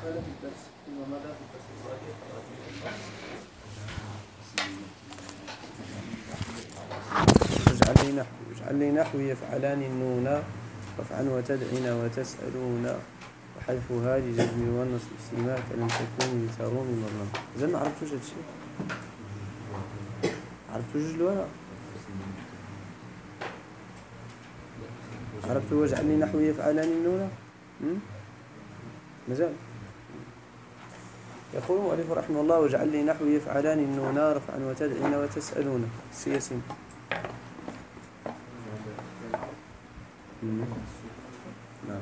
قال في الدرس فيما مضى في الفصل الرابع اجعل لي نحو يفعلان النون رفعا وتدعين وتسألون وحذفها لجزم والنصب سيما كلم تكون يثارون مرة. إذا ما عرفتوش هذا الشيء، عرفتوا جوج الورق، عرفتوا واجعل لي نحو يفعلان النون مازال. يقول المؤلف رحمه الله واجعل لي نحو يفعلان النون رفعا وتدعين وتسألون السياسين. نعم.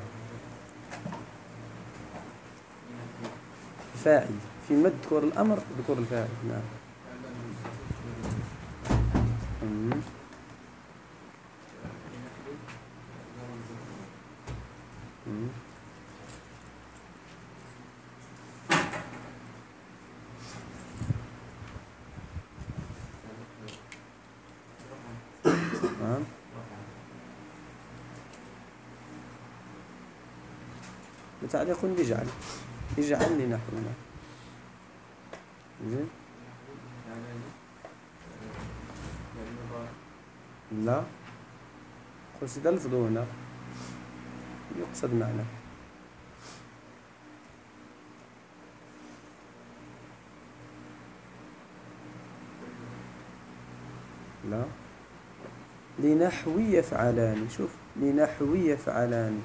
فاعل في مد ذكر الأمر ذكر الفاعل. نعم. متعلق بجعل، اجعل لي نحونا. زين. لا قصد اللفظ هنا يقصد معنى. لا لنحو يفعلان. شوف لنحو يفعلان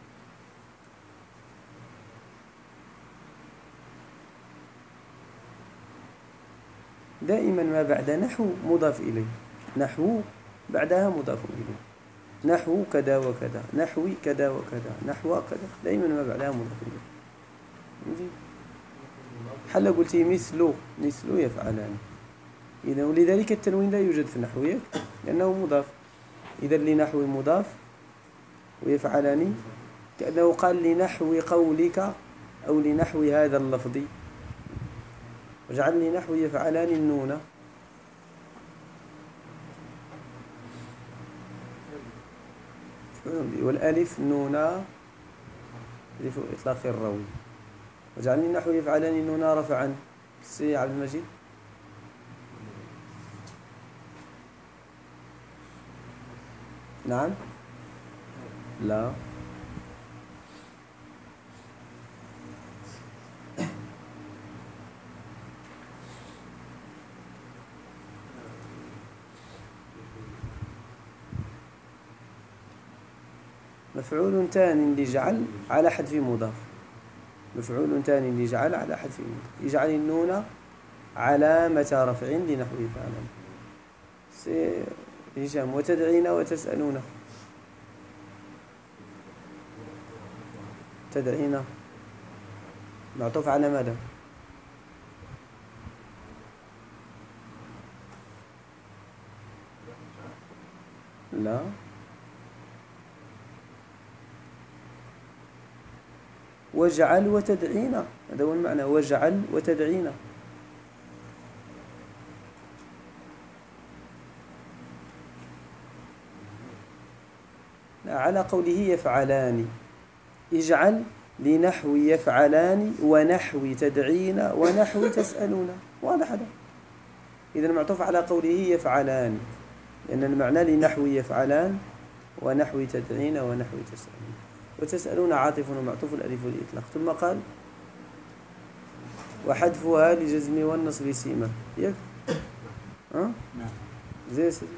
دائما ما بعد نحو مضاف إليه، نحو بعدها مضاف إليه، نحو كذا وكذا، نحوي كذا وكذا، نحو كذا، دائما ما بعدها مضاف إليه. حل قلت مثل يفعلان، إذا ولذلك التنوين لا يوجد في النحويات لأنه مضاف. إذا لنحو مضاف ويفعلان كأنه قال لنحو قولك أو لنحو هذا اللفظ. واجعل لي نحو يفعلان النون والألف نون ألف إطلاق الروي. واجعل لي نحو يفعلان النون رفعا. سي عبد المجيد. نعم. لا مفعول تان لجعل على حذف مضاف. مفعول تان لجعل على حذف مضاف. اجعل النون علامة رفع لنحو يفعلان. سي هشام. وتدعين وتسألون. تدعين معطوف على ماذا؟ لا واجعل وتدعين، هذا هو المعنى. واجعل وتدعين. على قوله يفعلان. اجعل لنحو يفعلان ونحو تدعين ونحو تسألون. واضح هذا. إذا معطوف على قوله يفعلان لأن المعنى لنحو يفعلان ونحو تدعين ونحو تسألون. وتسألون عاطف ومعطوف الألف والإطلاق. ثم قال وحذفها لجزم والنصب سيما. ياك نعم زي سيدي.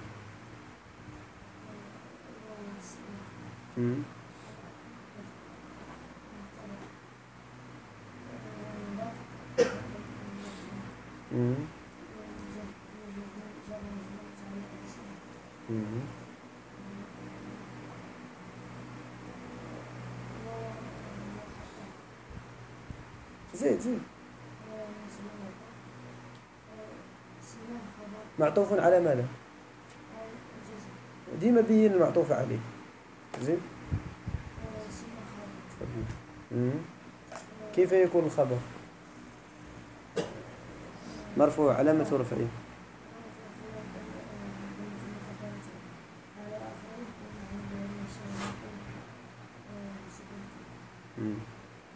زيد معطوف على ماذا؟ ديما بين المعطوف عليه. زين. كيف يكون الخبر؟ مرفوع علامة رفعه.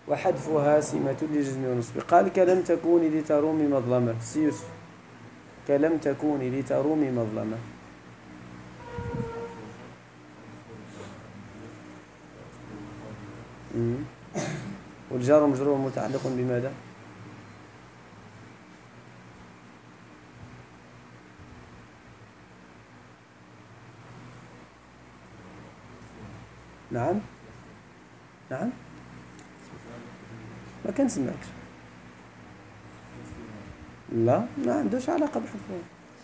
وحذفها سمة لجزم ونصب. قال كلم تكوني لترومي مظلمة. سيوسف كلم تكوني لترومي مظلمة. والجار مجرور متعلق بماذا؟ نعم نعم ما كان سمعكش. لا ما عندوش علاقة بحذفها.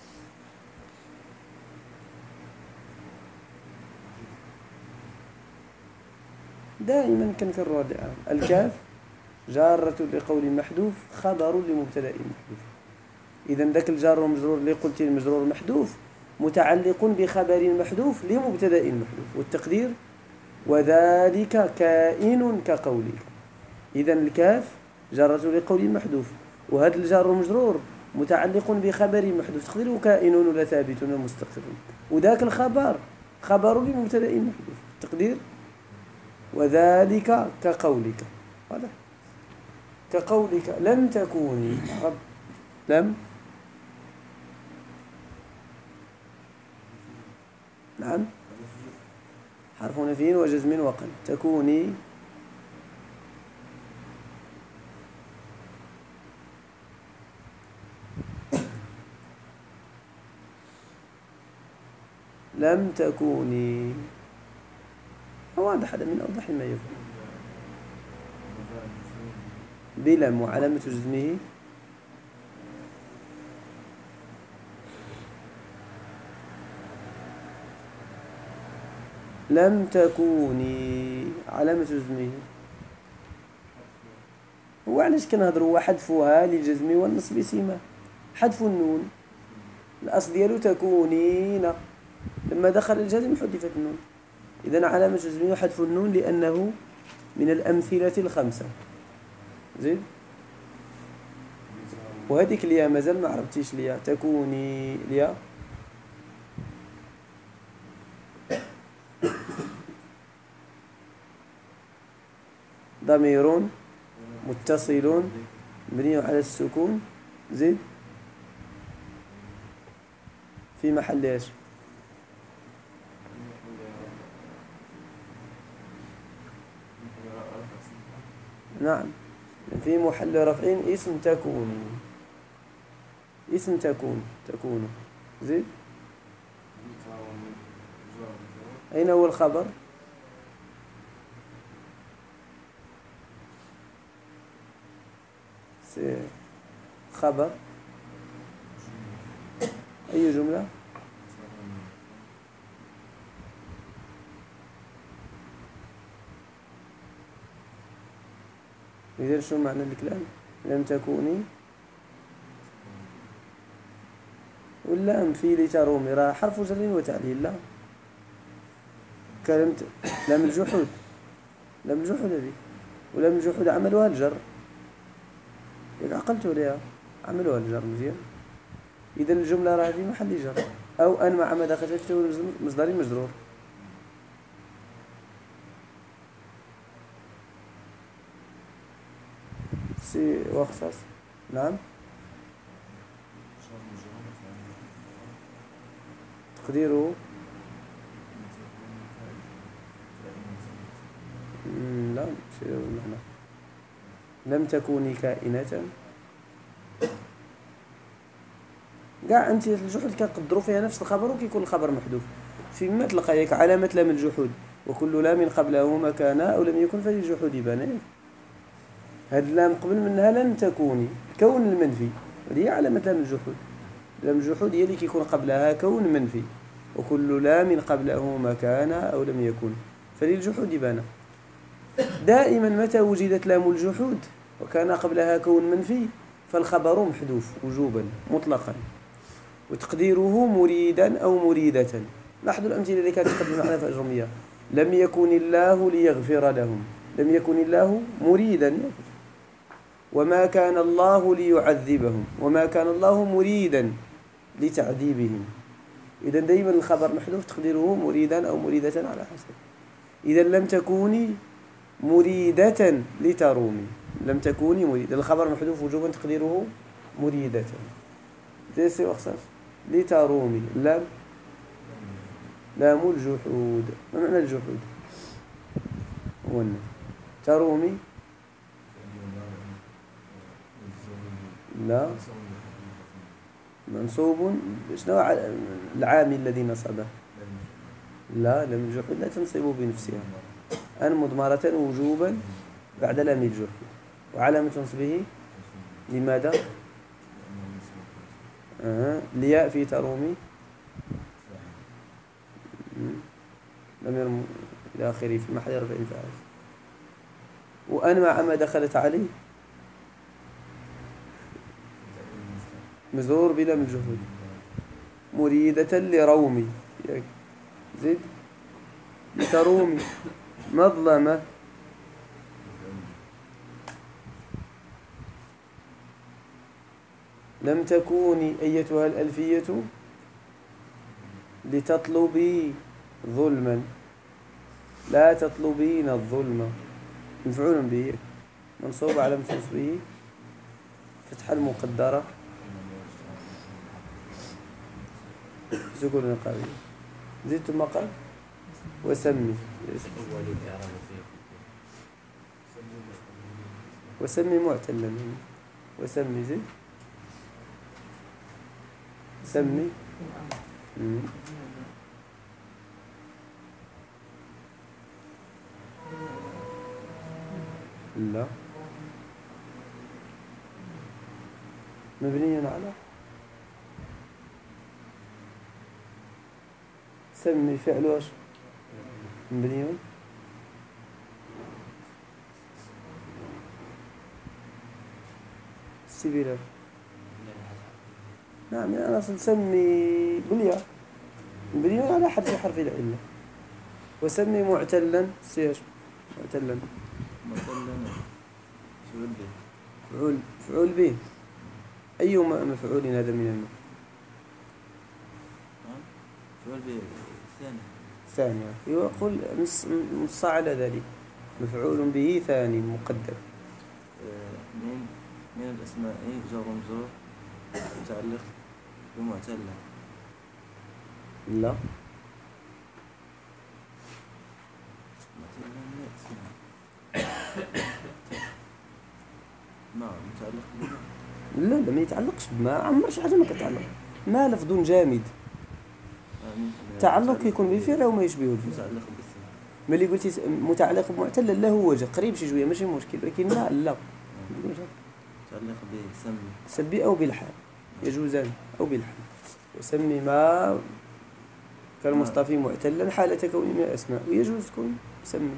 دائما كنكررها الآن. الكاف جارة لقول محذوف خبر لمبتدأ محذوف. إذا ذاك الجار والمجرور اللي قلت المجرور محذوف متعلق بخبر محذوف لمبتدأ محذوف، والتقدير وذلك كائن كقولك. إذا الكاف جارة لقول محذوف، وهذا الجار والمجرور متعلق بخبر محذوف تقديره كائن ولا ثابت ولا مستقر، وذاك الخبر خبر لمبتدأ محذوف تقدير وذلك كقولك. هذا كقولك لم تكوني رب لم نعم حرف نفي وجزم وقل. تكوني لم تكوني واضح، هذا من أوضح ما يكون. بلم وعلامة جزمه لم تكوني علامة جزمه. هو علاش كنهضروا حذفها للجزم والنصب سيما حذف النون. الأصل ديالو تكونين، لما دخل الجزم حذفت النون. إذن علامة جزمه حذف النون لأنه من الأمثلة الخمسة. زين. وهذيك الياء مازال ما عرفتيش الياء. تكوني الياء ضمير متصل مبني على السكون زين في محل ايش؟ نعم في محل رفع اسم تكوني. اسم تكون زين. أين هو الخبر؟ خبر أي جملة؟ إذا شو معنى الكلام؟ لم تكوني واللام في لترومي راه حرف جر وتعليل. لا كلمت لام الجحود، لام الجحود هذه، ولام الجحود عملوها الجر. ياك عقلتوا ليها عملوها الجر مزيان. إذا الجملة راه في محل جر أو أن مع ما دخلته مصدر مجرور. سي واخصاص نعم تقديره لا شيء المعنى لم تكوني كائنة. كاع انت الجحود كنقدروا فيها نفس الخبر وكيكون الخبر محذوف. فيما تلقى ياك علامة لام الجحود وكل لام قبله مكان أو لم يكن فللجحود بان. هاد اللام قبل منها لن تكوني كون المنفي هذه هي علامة لام الجحود. لام الجحود هي اللي كيكون قبلها كون منفي وكل لام قبله مكان أو لم يكن فللجحود بان. دائما متى وجدت لام الجحود وكان قبلها كون منفي فالخبر محذوف وجوبا مطلقا وتقديره مريدا أو مريدة. لاحظوا الأمثلة اللي كانت تقدم معنا في أجرمية. لم يكن الله ليغفر لهم، لم يكن الله مريدا، وما كان الله ليعذبهم، وما كان الله مريدا لتعذيبهم. إذا دائما الخبر محذوف تقديره مريدا أو مريدة على حسب. إذا لم تكوني مريدة لترومي. لم تكوني مريدة، الخبر محذوف وجوبا تقديره مريدة. تيسي وأخصاص لترومي. لام لام الجحود. ما معنى الجحود؟ ترومي لا منصوب. شنو العامل الذي نصبه؟ لا، لم الجحود لا تنصب بنفسها، أن مضمرة وجوبا بعد لام الجحود. وعلامة نصبه لماذا؟ لياء في ترومي لم يرم إلى آخره في محل رفع فاعل. وأن مع ما دخلت عليه مزور بلا من الجهود. مريدة لرومي زد لترومي. مظلمة لم تكوني أيتها الألفية لتطلبي ظلما. لا تطلبين الظلم. مفعول به منصوب على نصبه فتح المقدرة سكون القوي. زدت ما قال وسمي. وسمي معتلا. وسمي زد سمي. لا مبني على سمي فعل وش مبني سبيل. نعم أنا أصل سمي بالياء مبني على حرف العلة. وسمي معتلا سيش معتلا فعول به. أي مفعول هذا من المفعول؟ مفعول به ثاني. يقول نص على ذلك مفعول به ثاني مقدر. من الأسماء جار ومجرور متعلق بمعتلة. لا متعلق لا ما يتعلقش بما عمرش حاجة ما كتعلق. ما لفظ جامد تعلق يكون بالفعل أو ما يشبهه الفعل. ملي قلتي متعلق بمعتل لا هو وجه قريب شي شويه ماشي مشكل، لكن لا متعلق بسمي سبي أو بالحال يجوزان أو بالحال. وسمي ما كالمصطفى معتلا حالة كونه من الأسماء ويجوز تكون سمي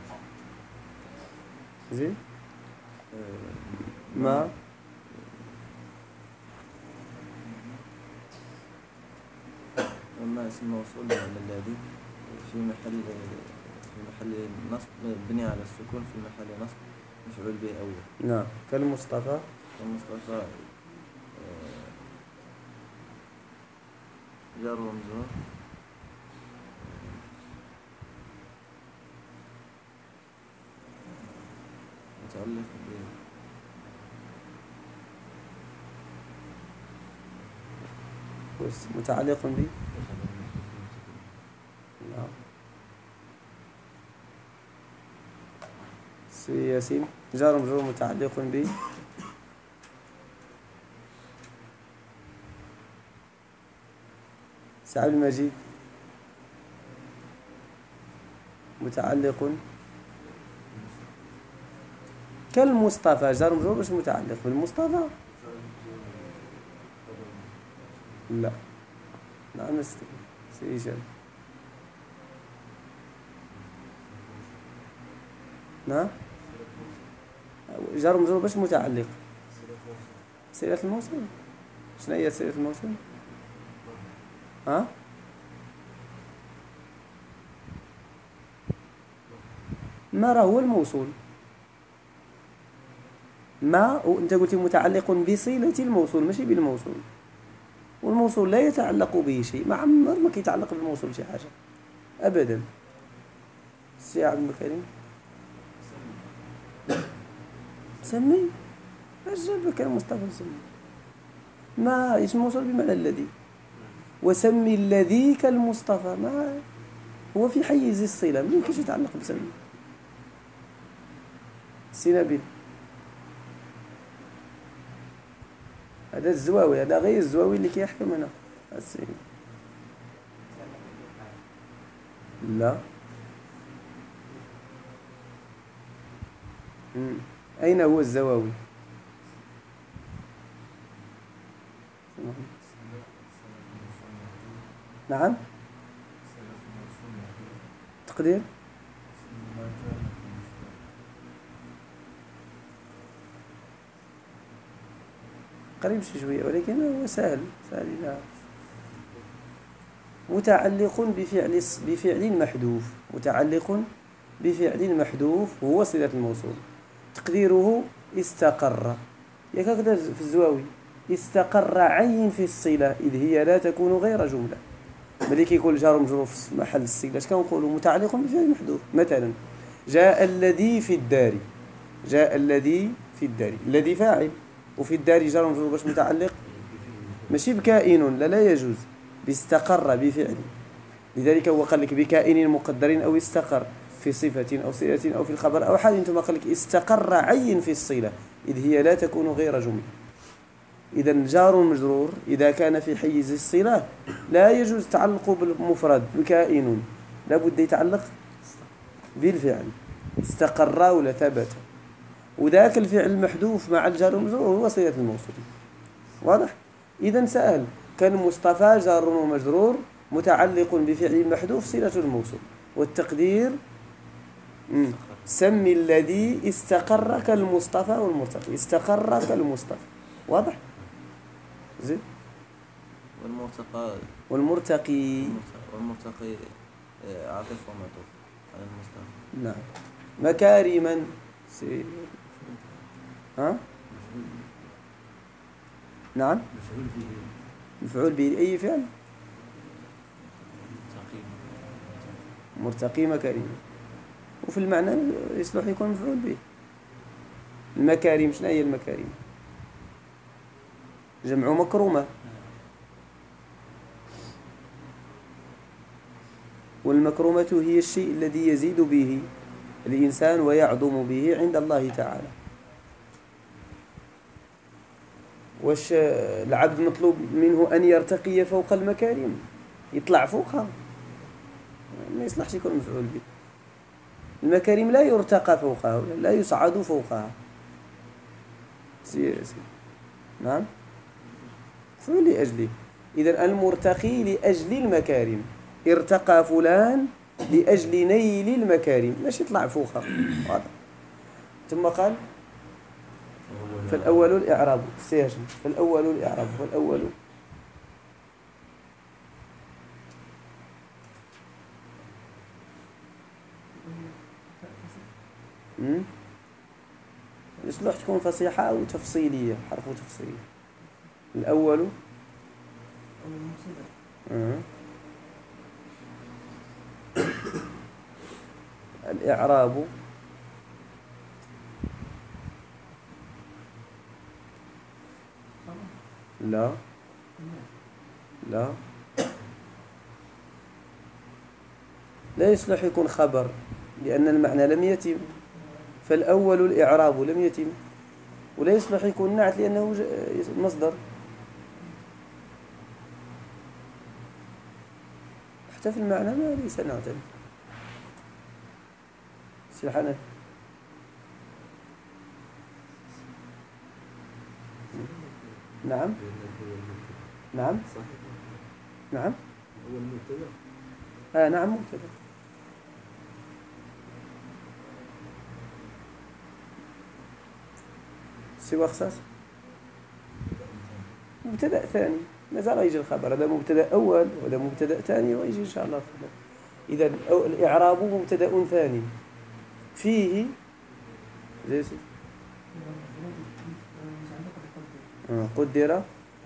زين. ما اسم موصول على الذي في محل نصب بني على السكون في محل نصب مفعول به أول. نعم كالمصطفى. المصطفى جار ومجرور متعلق متعلق به. نعم ياسين جار ومجرور متعلق به. سعد المجيد متعلق كالمصطفى جار ومجرور مش متعلق بالمصطفى. لا نعم سيجل نعم جار ومجرور باش متعلق صلة الموصول. شنو هي صلة الموصول؟ ها ما راه هو الموصول. ما وانت قلت متعلق بصلة الموصول ماشي بالموصول، والموصول لا يتعلق به شيء. ما عمر ما كيتعلق بالموصول شي حاجة أبدا. سي عبد الكريم سمي اش جابك المصطفى سمي ما اسم موصول بمعنى الذي وسمي الذي كالمصطفى ما هو في حيز الصلة ما يمكنش يتعلق بسمي سينابيل هذا الزواوي هذا غير الزواوي اللي كيحكم هنا لا أين هو الزواوي نعم تقدير قريب شوية ولكن هو سهل لا. متعلق بفعل محذوف متعلق بفعل محذوف هو صلة الموصول تقديره استقر يكاكدا في الزواوي استقر عين في الصلة إذ هي لا تكون غير جملة ملي كيكون جار مجرور في محل الصلة اش كنقولوا متعلق بفعل محذوف مثلا جاء الذي في الدار جاء الذي في الدار الذي فاعل وفي الدار جار مجرور باش متعلق ماشي بكائن لا يجوز باستقر بفعل لذلك هو قال لك بكائن مقدر أو استقر في صفة أو صلة أو في الخبر أو حال ثم قال لك استقر عين في الصلة إذ هي لا تكون غير جملة إذا جار مجرور إذا كان في حيز الصلة لا يجوز تعلقه بالمفرد بكائن لا بد يتعلق بالفعل استقر ولا ثبت وذاك الفعل المحذوف مع الجار المجرور هو صلة الموصول واضح إذا سأل كان مصطفى جار ومجرور متعلق بفعل محذوف صلة الموصول والتقدير سمي الذي استقر كالمصطفى والمرتقي استقر كالمصطفى واضح زين والمرتقي عاطف ومعطوف على المصطفى نعم مكارما ها نعم مفعول به أي فعل مرتقي مكارم وفي المعنى يصلح يكون مفعول به المكارم شنو هي المكارم جمع مكرمة والمكرمة هي الشيء الذي يزيد به الإنسان ويعظم به عند الله تعالى واش العبد مطلوب منه أن يرتقي فوق المكارم يطلع فوقها ما يصلحش يكون مفعول به المكارم لا يرتقى فوقها لا يصعد فوقها سير نعم فعل لأجله إذن المرتقي لأجل المكارم ارتقى فلان لأجل نيل المكارم مش يطلع فوقها واضح ثم قال فالأول الإعراب سيهجم فالأول الإعراب والأول يصلح تكون فصيحة أو تفصيلية حرف تفصيلي الأول الإعراب لا يصلح يكون خبر لأن المعنى لم يتم فالأول الإعراب لم يتم ولا يصلح يكون نعت لأنه مصدر حتى في المعنى ما ليس نعتا سبحانه نعم نعم نعم هو المبتدأ نعم مبتدأ سوى خصاص مبتدأ ثاني مازال يجي الخبر هذا مبتدأ أول وهذا مبتدأ ثاني ويجي إن شاء الله الخبر إذا الإعراب مبتدأ ثاني فيه زي قدر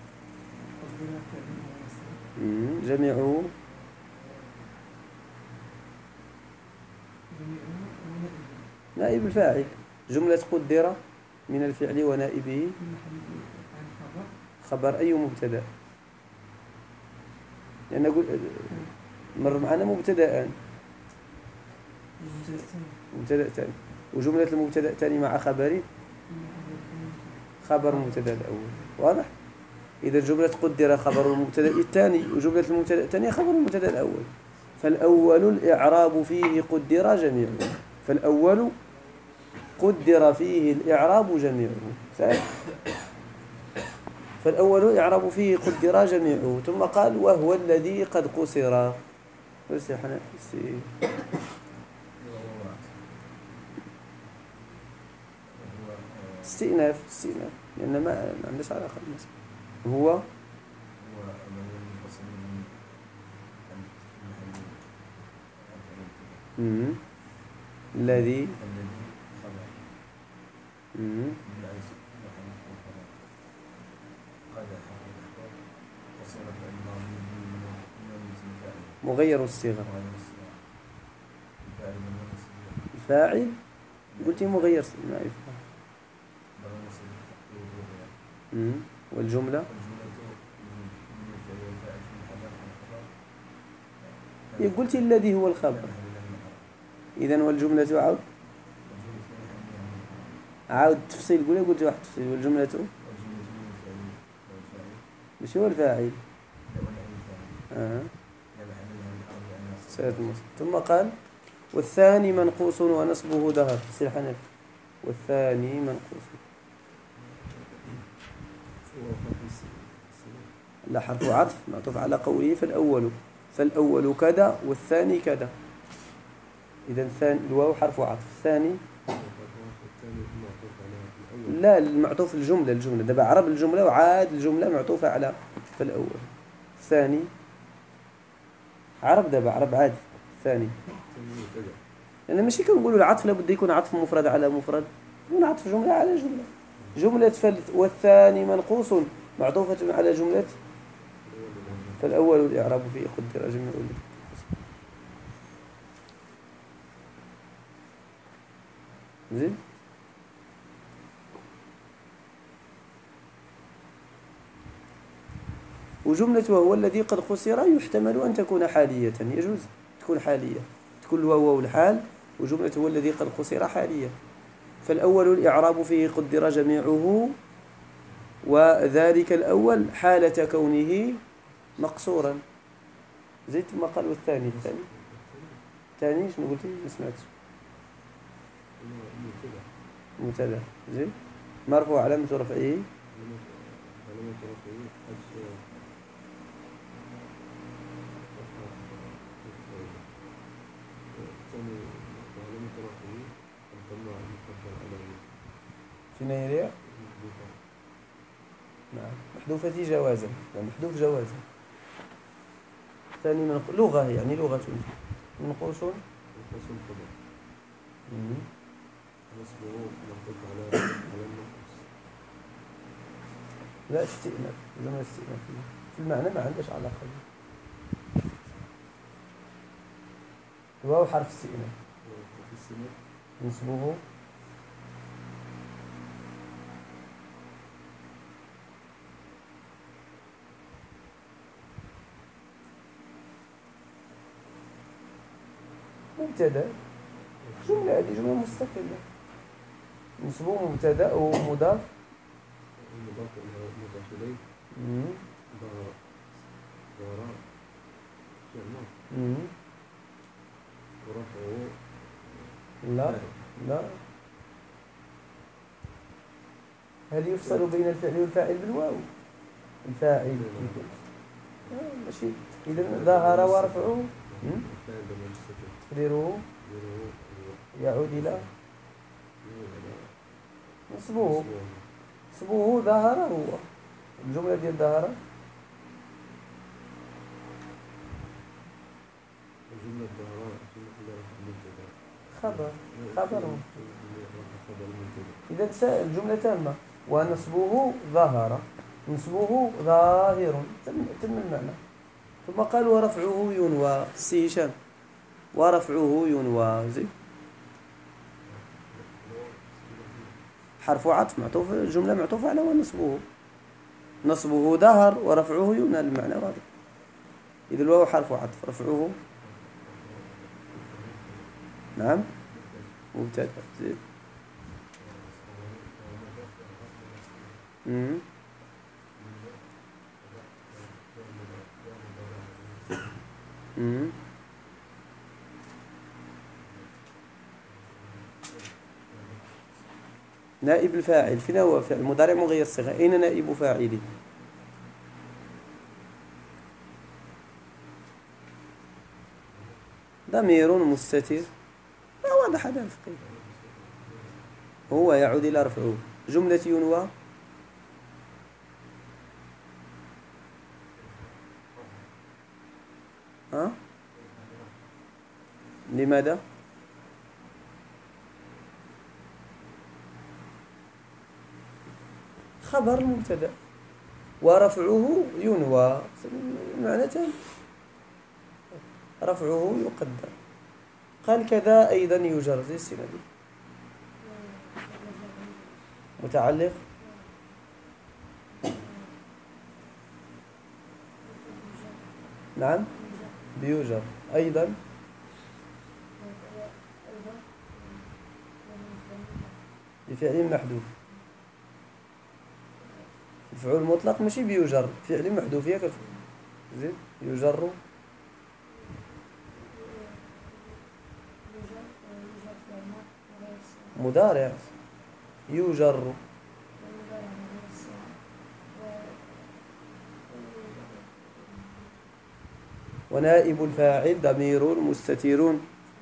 جميعه نائب الفاعل جملة قدر من الفعل ونائبه خبر أي مبتدأ؟ لأن أقول مر معنا مبتدأان، مبتدأ ثاني، وجملة المبتدأ ثاني مع خبره خبر مبتدأ الأول. واضح؟ إذا جملة قدر خبر المبتدأ الثاني وجملة المبتدأ الثاني خبر المبتدأ الأول، فالأول الإعراب فيه قدر جميعه، فالأول قدر فيه الإعراب جميعه، فالأول إعراب فيه قدر جميعه. ثم قال وهو الذي قد قصر. بس يا حنان استئناف لأن ما عندش علاقة بالنسبة. هو الذي مغير الصيغة. الفاعل قلت مغير صيغة. والجملة قلت الذي هو الخبر. إذن والجملة عاود تفصيل. قلت واحد تفصيل. والجملة مش هو الفاعل. ثم قال والثاني منقوص ونصبه ظهر. سير حنف. والثاني منقوص لا حرف عطف معطوف على قوله فالأول كذا والثاني كذا. إذا الثاني الواو حرف عطف. الثاني لا المعطوف الجملة دابا عرب الجملة وعاد الجملة معطوفة على فالأول. الثاني عرب دابا عرب عادي. الثاني لأن ماشي كنقولوا العطف لابد يكون عطف مفرد على مفرد، يكون عطف جملة على جملة والثاني منقوص معطوفة على جملة فالأول الإعراب فيه قدر جميع زين. وجملة وهو الذي قد قصر يحتمل أن تكون حالية، يجوز تكون حالية، تكون الواو الحال، وجملة هو الذي قد قصر حالية. فالأول الإعراب فيه قدر جميعه، وذلك الأول حالة كونه مقصورا. زيت ما قال. والثاني الثاني شنو قلتي؟ ما سمعتش. مبتدا زين مرفوع علامة رفعه في نيريا. نعم محذوفة جوازا، محذوف جوازا. ثاني من لغة يعني لغة منقوص خبر نصبه منطوق على النقص. لا استئناف زمان استئناف في المعنى ما عندش علاقة. الواو حرف استئناف نصبه مبتدا. جملة هذه جملة مستقلة. نصبه مبتدا ومضاف إليه ورفعه لا هل يفصل بين الفعل والفاعل بالواو؟ الفاعل ماشي. إذا ظهر ورفعه تقديره يعود إلى نصبه ظهر. هو الجملة ديال ظهر خبر إذا الجملة تامة. ونصبه ظهر نصبه ظاهر تم المعنى. ثم قال ورفعه ينوى. هشام ورفعه ينوى زي حرف عطف معطوف، الجملة معطوفة على نصبه ظهر ورفعه ينال المعنى واضح. إذا الواو حرف عطف، رفعه نعم مبتدأ. زين. مم. مم. نائب الفاعل فينا هو فعل مضارع مغير الصيغة، أين نائب فاعله؟ ضمير مستتر، واضح هذا الفقيه، هو يعود إلى رفعه. جملة ينوى ها؟ لماذا؟ خبر المبتدأ ورفعه ينوى، معناته رفعه يقدر. قال كذا أيضا يجر زي السنة متعلق نعم بيوجر أيضا بفعل محذوف. الفعل المطلق ماشي بيوجر، فعل محذوف ياك زين يجر مضارع يجر ونائب الفاعل ضمير مستتر.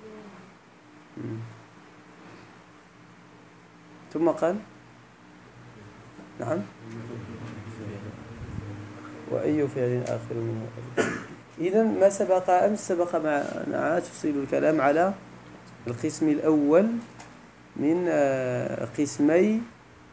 ثم قال نعم وأي فعل آخر من مؤلف. إذن ما سبق أمس سبق معنا تفصيل الكلام على القسم الأول من قسمي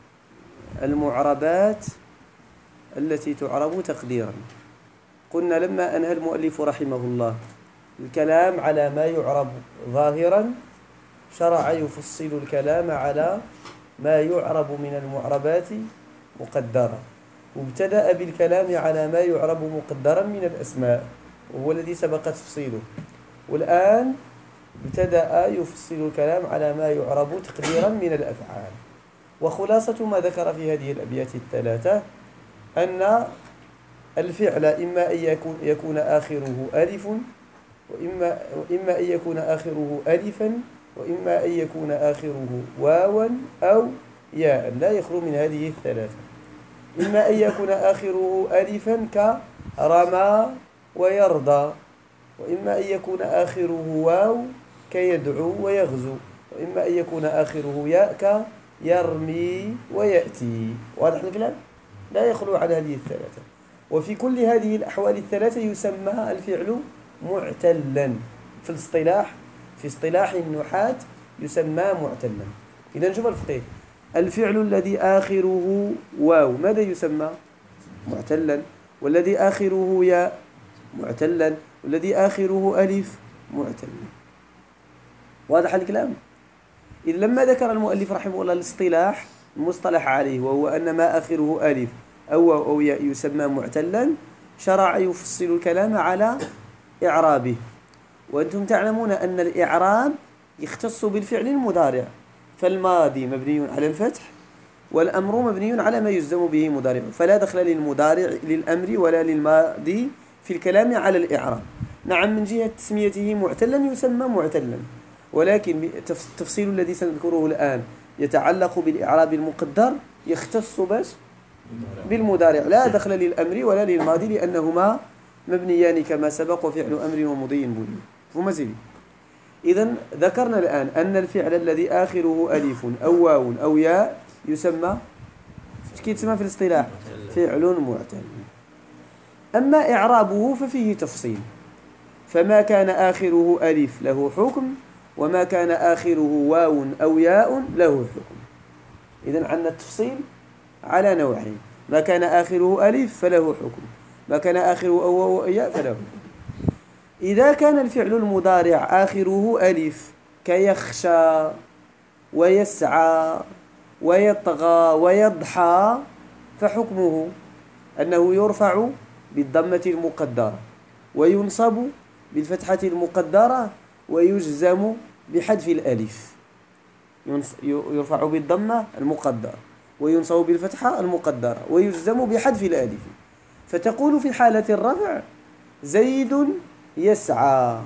المعربات التي تعرب تقديرا. قلنا لما أنهى المؤلف رحمه الله الكلام على ما يعرب ظاهرا، شرع يفصل الكلام على ما يعرب من المعربات مقدرا، وابتدأ بالكلام على ما يعرب مقدرا من الأسماء وهو الذي سبق تفصيله، والآن ابتدأ يفصل الكلام على ما يعرب تقديرا من الأفعال. وخلاصة ما ذكر في هذه الأبيات الثلاثة أن الفعل إما أن يكون آخره ألف، وإما أن يكون آخره ألفا، وإما أن يكون آخره واوا أو ياء، لا يخلو من هذه الثلاثة. إما أن يكون آخره ألفا كرمى ويرضى، وإما أن يكون آخره واو كيدعو ويغزو، وإما أن يكون آخره ياء كيرمي ويأتي. واضح الكلام؟ لا يخلو عن هذه الثلاثة. وفي كل هذه الأحوال الثلاثة يسمى الفعل معتلا في الاصطلاح، في اصطلاح النحاة يسمى معتلا. إذا نشوف الفقيه، الفعل الذي آخره واو ماذا يسمى؟ معتلا. والذي آخره ياء معتلا، والذي آخره ألف معتلا. واضح الكلام؟ إذا لما ذكر المؤلف رحمه الله الاصطلاح المصطلح عليه وهو أن ما آخره ألف أو ياء يسمى معتلا، شرع يفصل الكلام على إعرابه. وأنتم تعلمون أن الإعراب يختص بالفعل المضارع، فالماضي مبني على الفتح والأمر مبني على ما يجزم به مضارع، فلا دخل للمضارع للأمر ولا للماضي في الكلام على الإعراب. نعم من جهة تسميته معتلا يسمى معتلا، ولكن التفصيل الذي سنذكره الآن يتعلق بالإعراب المقدر، يختص بس بالمضارع، لا دخل للأمر ولا للماضي لأنهما مبنيان كما سبق، وفعل أمر ومضي بني. فمثل إذن ذكرنا الآن أن الفعل الذي آخره ألف أو واو أو ياء يسمى كيف تسمى في الاصطلاح؟ فعل معتل. أما إعرابه ففيه تفصيل، فما كان آخره ألف له حكم، وما كان آخره واو أو ياء له حكم. إذن عندنا التفصيل على نوعين، ما كان آخره ألف فله حكم، ما كان آخره واو أو ياء فله حكم. إذا كان الفعل المضارع آخره ألف كيخشى ويسعى ويطغى ويضحى فحكمه أنه يرفع بالضمة المقدرة وينصب بالفتحة المقدرة ويجزم بحذف الألف. يرفع بالضمة المقدرة وينصب بالفتحة المقدرة ويجزم بحذف الألف. فتقول في حالة الرفع: زيد يسعى،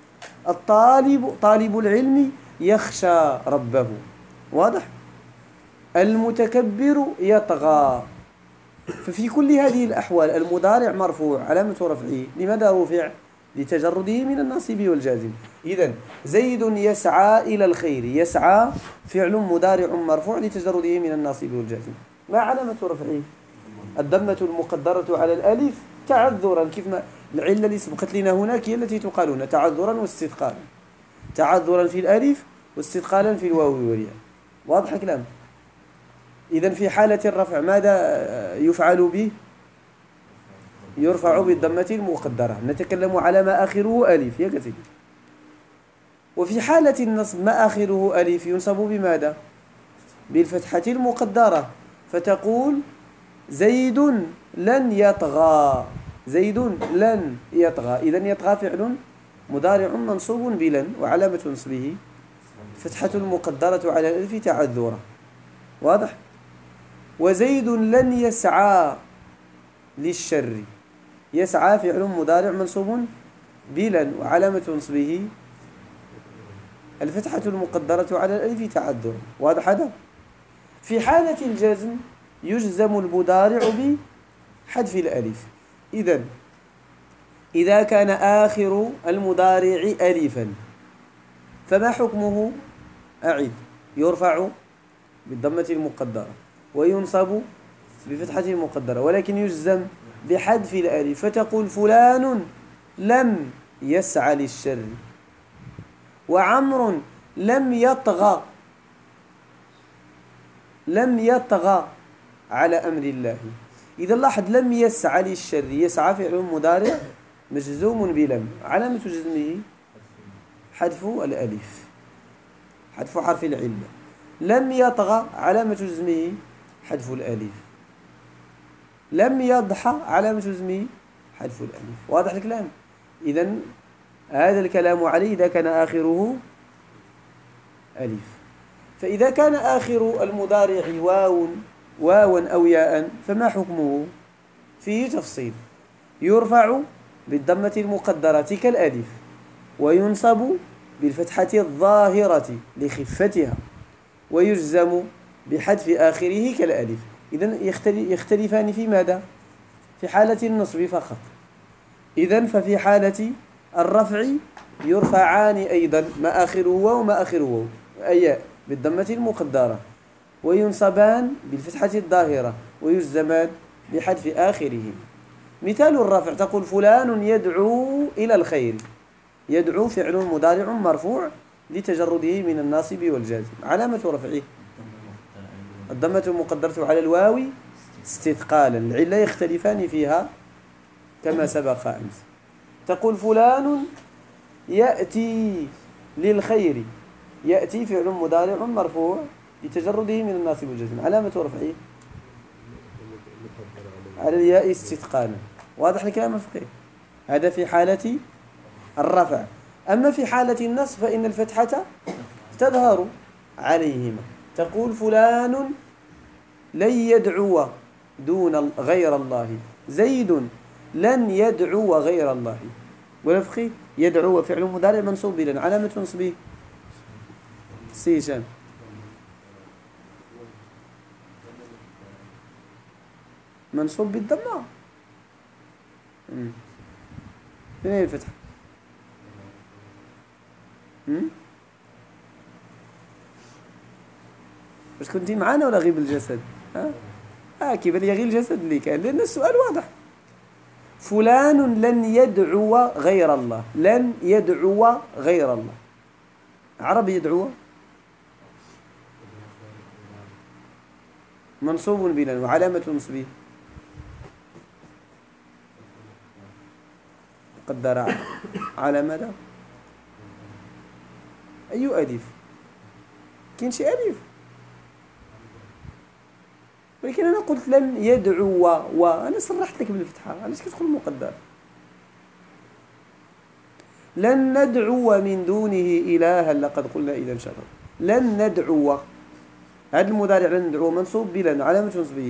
طالب العلم يخشى ربه. واضح؟ المتكبر يطغى. ففي كل هذه الأحوال المضارع مرفوع، علامة رفعه لماذا رفع؟ لتجرده من الناصب والجازم. إذن زيد يسعى إلى الخير، يسعى فعل مضارع مرفوع لتجرده من الناصب والجازم. ما علامة رفعه؟ الضمة المقدرة على الألف تعذرا، كيف ما العلة اللي سبقت لنا هناك هي التي تقال هنا، تعذرا واستثقالا. تعذرا في الألف واستثقالا في الواو والياء. واضح الكلام؟ إذن في حالة الرفع ماذا يفعل به؟ يرفع بالضمة المقدرة. نتكلم على ما آخره ألف يا كثير. وفي حالة النصب ما آخره ألف ينصب بماذا؟ بالفتحة المقدرة. فتقول: زيد لن يطغى، زيد لن يطغى. إذن يطغى فعل مضارع منصوب بلن، وعلامة نصبه فتحة المقدرة على الألف تعذرا. واضح؟ وزيد لن يسعى للشر، يسعى فعل مضارع منصوب بلن، وعلامة نصبه الفتحة المقدرة على الألف تعذرا. واضح هذا؟ في حالة الجزم يجزم المضارع بحذف الألف. إذن إذا كان آخر المضارع ألفا فما حكمه؟ أعد: يرفع بالضمة المقدرة وينصب بفتحة المقدرة، ولكن يجزم بحذف الألف. فتقول: فلان لم يسعى للشر، وعمر لم يطغى، لم يطغى على أمر الله. إذا لاحظ: لم يسعى للشر، يسعى فعل مضارع مجزوم بلم، علامة جزمه حذف الألف، حذف حرف العلة. لم يطغى، علامة جزمه حذف الألف. لم يضحى، علامة جزمه حذف الألف. واضح الكلام؟ إذن هذا الكلام عليه إذا كان آخره ألف. فإذا كان آخر المضارع واوا أو ياء فما حكمه؟ فيه تفصيل: يرفع بالضمة المقدرة كالألف، وينصب بالفتحة الظاهرة لخفتها، ويجزم بحذف آخره كالألف. إذن يختلفان في ماذا؟ في حالة النصب فقط. إذن ففي حالة الرفع يرفعان أيضا، ما آخره واو ما آخره واو أي بالضمة المقدرة، وينصبان بالفتحة الظاهرة، ويجزمان بحذف آخره. مثال الرفع: تقول: فلان يدعو إلى الخير. يدعو فعل مضارع مرفوع لتجرده من الناصب والجازم، علامة رفعه الضمة المقدرة على الواو استثقالا. العلة يختلفان فيها كما سبق أمس. تقول: فلان يأتي للخير. يأتي فعل مضارع مرفوع لتجرده من الناصب والجازم، علامة رفعه على الياء استثقالا. واضح الكلام الفقهي؟ هذا في حالة الرفع. أما في حالة النصب فإن الفتحة تظهر عليهما. تقول: فلان لن يدعو دون غير الله. زيد لن يدعو غير الله. والفقه يدعو فعل مضارع منصوب بلن، علامة نصبه سيشان منصوب بالضمة. فين هي الفتحة؟ باش كنتي معانا ولا غيب الجسد؟ كيبان لي غير الجسد اللي كان، لأن السؤال واضح. فلان لن يدعو غير الله. لن يدعو غير الله. عربي يدعو منصوب بلن، وعلامة نصبه قدر على ماذا؟ أي ألف؟ كاين شي ألف؟ ولكن أنا قلت لن يدعو وأنا صرحت لك بالفتحة، علاش كتقول مقدر؟ لن ندعو من دونه إلها لقد قلنا إذا شطط. لن ندعو، هذا المضارع لن ندعو منصوب بلن، علامة نصبه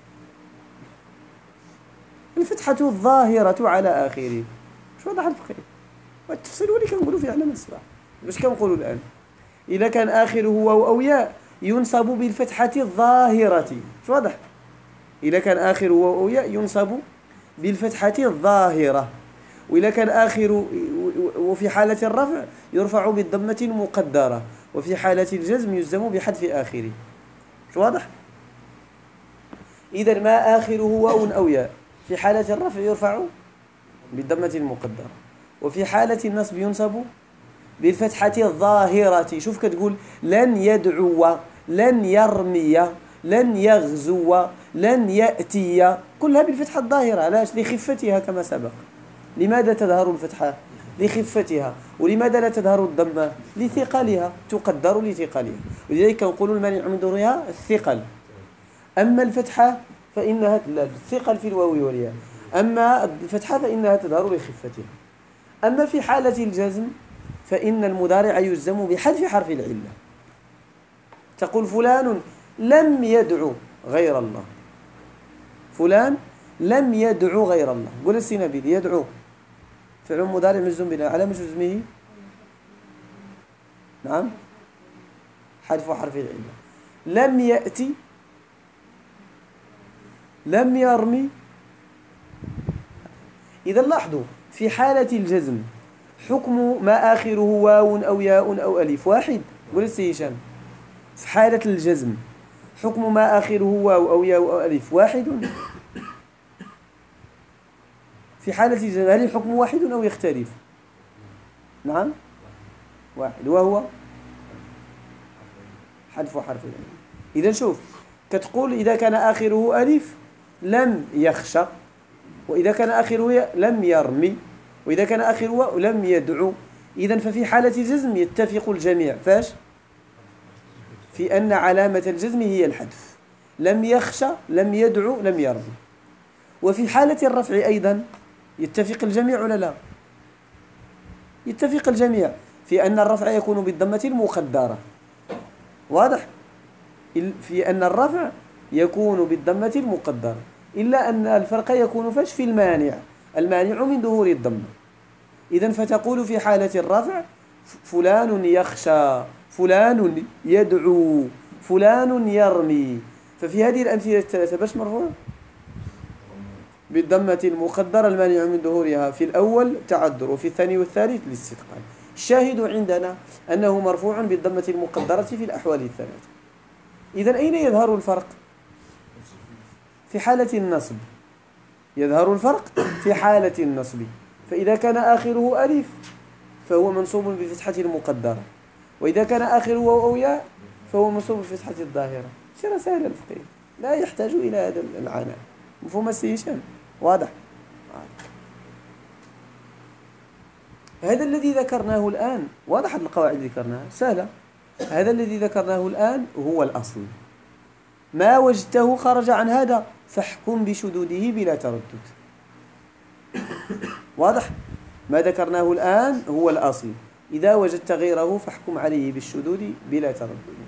الفتحة الظاهرة على آخره. مش واضح الفقه؟ والتفصيل هو اللي كنقولوا فيه علامة الصباح. باش كنقولوا الآن إذا كان آخره واو أو ياء ينصب بالفتحة الظاهرة. مش واضح؟ إذا كان آخره واو أو ياء ينصب بالفتحة الظاهرة، وإذا كان آخر وفي حالة الرفع يرفع بالضمة المقدرة، وفي حالة الجزم يجزم بحذف آخره. مش واضح؟ إذا ما آخره واو أو ياء في حالة الرفع يرفع بالضمة المقدرة، وفي حالة النصب ينصب بالفتحة الظاهرة. شوف كتقول لن يدعو، لن يرمي، لن يغزو، لن يأتي، كلها بالفتحة الظاهرة. علاش؟ لخفتها كما سبق. لماذا تظهر الفتحة؟ لخفتها. ولماذا لا تظهر الضمة؟ لثقلها، تقدر لثقلها. ولذلك نقول المانع من ظهورها الثقل. أما الفتحة فإنها الثقل في الواو والياء، أما الفتحة فإنها تظهر لخفتها. أما في حالة الجزم فإن المضارع يجزم بحذف حرف العلة. تقول فلان لم يدعو غير الله، فلان لم يدعو غير الله. قول السينابيل يدعو فعل مضارع مجزوم بلا، علامة جزمه نعم حذف حرف العلة. لم يأتي، لم يرمي. إذا لاحظوا في حالة الجزم حكم ما آخره واو أو ياء أو ألف واحد. قول السي هشام في حالة الجزم حكم ما آخره واو أو ياء أو ألف واحد. في حالة الجزم هل الحكم واحد أو يختلف؟ نعم واحد، وهو حذف حرف العلة. إذا شوف كتقول إذا كان آخره ألف لم يخشى، وإذا كان آخره ياء لم يرمي، وإذا كان آخره واو لم يدعو. إذا ففي حالة الجزم يتفق الجميع فاش؟ في أن علامة الجزم هي الحذف. لم يخشى، لم يدعو، لم يرمي. وفي حالة الرفع أيضا يتفق الجميع ولا لا؟ يتفق الجميع في أن الرفع يكون بالضمة المقدرة. واضح؟ في أن الرفع يكون بالضمة المقدرة، إلا أن الفرق يكون فاش؟ في المانع، المانع من ظهور الضمة. إذن فتقول في حالة الرفع فلان يخشى، فلان يدعو، فلان يرمي. ففي هذه الأمثلة الثلاثة باش مرفوع؟ بالضمة المقدرة المانع من ظهورها. في الأول تعذر، وفي الثاني والثالث الاستثقال. الشاهد عندنا أنه مرفوع بالضمة المقدرة في الأحوال الثلاثة. إذن أين يظهر الفرق؟ في حالة النصب. يظهر الفرق في حالة النصب. فإذا كان آخره ألف فهو منصوب بفتحة المقدرة، وإذا كان آخره واو أو ياء فهو منصوب بفتحة الظاهرة. شيء رسائل الفقه لا يحتاج إلى هذا العناء. مفهوم السي هشام؟ واضح؟ هذا الذي ذكرناه الآن واضح. القواعد اللي ذكرناها سهلة. هذا الذي ذكرناه الآن هو الأصل. ما وجدته خرج عن هذا فاحكم بشذوذه بلا تردد. واضح؟ ما ذكرناه الآن هو الأصل. إذا وجدت غيره فاحكم عليه بالشذوذ بلا تردد.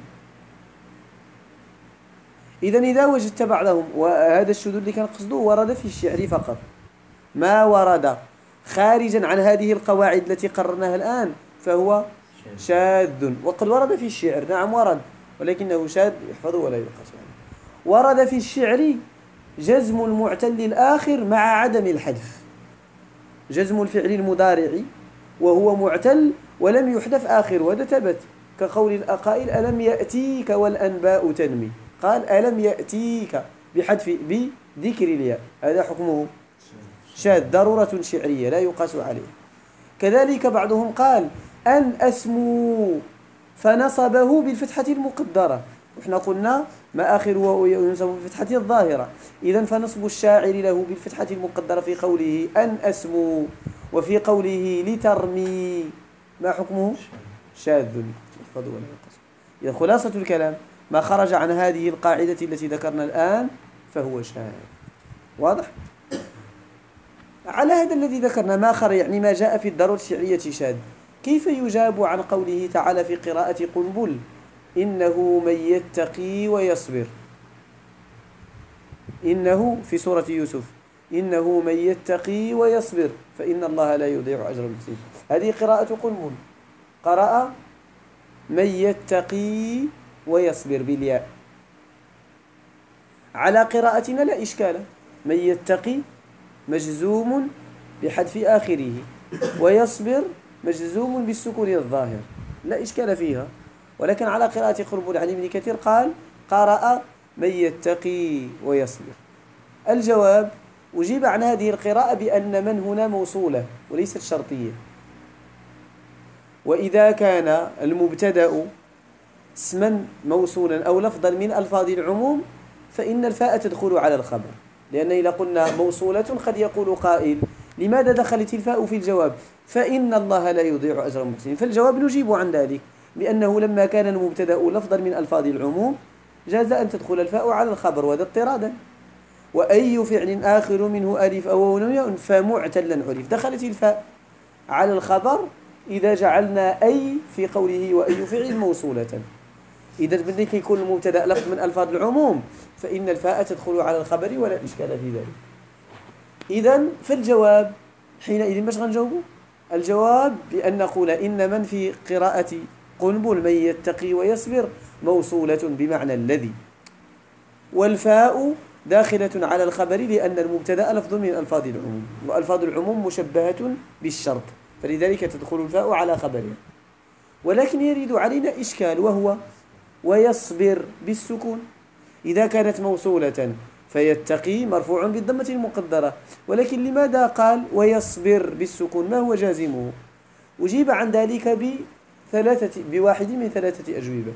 إذن إذا وجدت بعضهم، وهذا الشذوذ اللي كان قصده ورد في الشعر فقط، ما ورد خارجا عن هذه القواعد التي قررناها الآن فهو شاذ. وقد ورد في الشعر، نعم ورد، ولكنه شاذ يحفظ ولا يقاس عليه. ورد في الشعر جزم المعتل الآخر مع عدم الحذف، جزم الفعل المضارع وهو معتل ولم يحذف آخر، وهذا ثبت كقول القائل ألم يأتيك والأنباء تنمي، قال ألم يأتيك بحذف بذكر الياء، هذا حكمه شاذ ضرورة شعرية لا يقاس عليه. كذلك بعضهم قال أن أسمو فنصبه بالفتحة المقدرة، وإحنا قلنا ما آخره ينصب بالفتحة الظاهرة. إذن فنصب الشاعر له بالفتحة المقدرة في قوله أن أسمو، وفي قوله لترمي ما حكمه؟ شاذ يحفظ ولا يقاس. إذا خلاصة الكلام ما خرج عن هذه القاعدة التي ذكرنا الآن فهو شاذ. واضح؟ على هذا الذي ذكرنا ما خرج يعني ما جاء في الضرورة الشرعية شاذ. كيف يجاب عن قوله تعالى في قراءة قنبل إنه من يتقي ويصبر؟ إنه في سورة يوسف إنه من يتقي ويصبر فإن الله لا يضيع أجر المحسنين. هذه قراءة قنبل، قرأ من يتقي ويصبر بالياء. على قراءتنا لا إشكال، من يتقي مجزوم بحذف آخره ويصبر مجزوم بالسكون الظاهر، لا إشكال فيها. ولكن على قراءة قنبل عن ابن كثير قال قرأ من يتقي ويصبر. الجواب أجيب عن هذه القراءة بأن من هنا موصولة وليست شرطية، وإذا كان المبتدأ اسما موصولا أو لفظا من ألفاظ العموم فإن الفاء تدخل على الخبر، لأن إذا قلنا موصولة قد يقول قائل لماذا دخلت الفاء في الجواب؟ فإن الله لا يضيع أجر المحسنين. فالجواب نجيب عن ذلك بأنه لما كان المبتدأ لفظا من ألفاظ العموم جاز أن تدخل الفاء على الخبر، وهذا اضطرادا. وأي فعل آخر منه ألف أو واو فمعتلا عرف. دخلت الفاء على الخبر إذا جعلنا أي في قوله وأي فعل موصولة. إذا بدك يكون المبتدأ لفظ من ألفاظ العموم فإن الفاء تدخل على الخبر ولا إشكال في ذلك. إذن فالجواب حينئذ باش غنجاوبوا؟ الجواب بأن نقول إن من في قراءة قنبل من يتقي ويصبر موصولة بمعنى الذي، والفاء داخلة على الخبر لأن المبتدأ لفظ من ألفاظ العموم، وألفاظ العموم مشبهة بالشرط، فلذلك تدخل الفاء على خبرها. ولكن يريد علينا إشكال، وهو ويصبر بالسكون. إذا كانت موصولة فيتقي مرفوع بالضمة المقدرة، ولكن لماذا قال ويصبر بالسكون؟ ما هو جازمه؟ أجيب عن ذلك بواحد من ثلاثة أجوبة.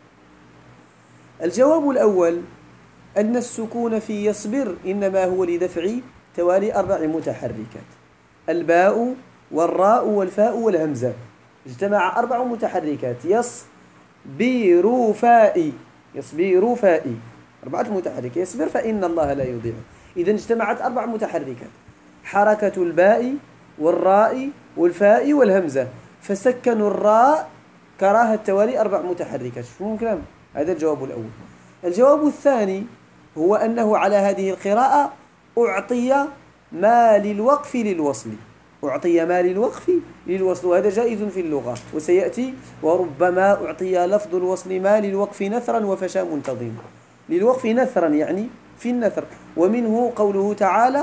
الجواب الأول أن السكون في يصبر إنما هو لدفع توالي 4 متحركات: الباء والراء والفاء والهمزة. اجتمع 4 متحركات: يصبر فائي، يصبر فائي 4 متحركات. يصبر فإن الله لا يضيع. إذا اجتمعت 4 متحركات: حركة الباء والراء والفاء والهمزة، فسكنوا الراء كراهة توالي 4 متحركات. شو ممكن؟ هذا الجواب الأول. الجواب الثاني هو أنه على هذه القراءة أعطي ما للوقف للوصل، أعطي ما للوقف للوصل، وهذا جائز في اللغة وسيأتي. وربما أعطي لفظ الوصل ما للوقف نثرا وفشا منتظم. للوقف نثرا يعني في النثر، ومنه قوله تعالى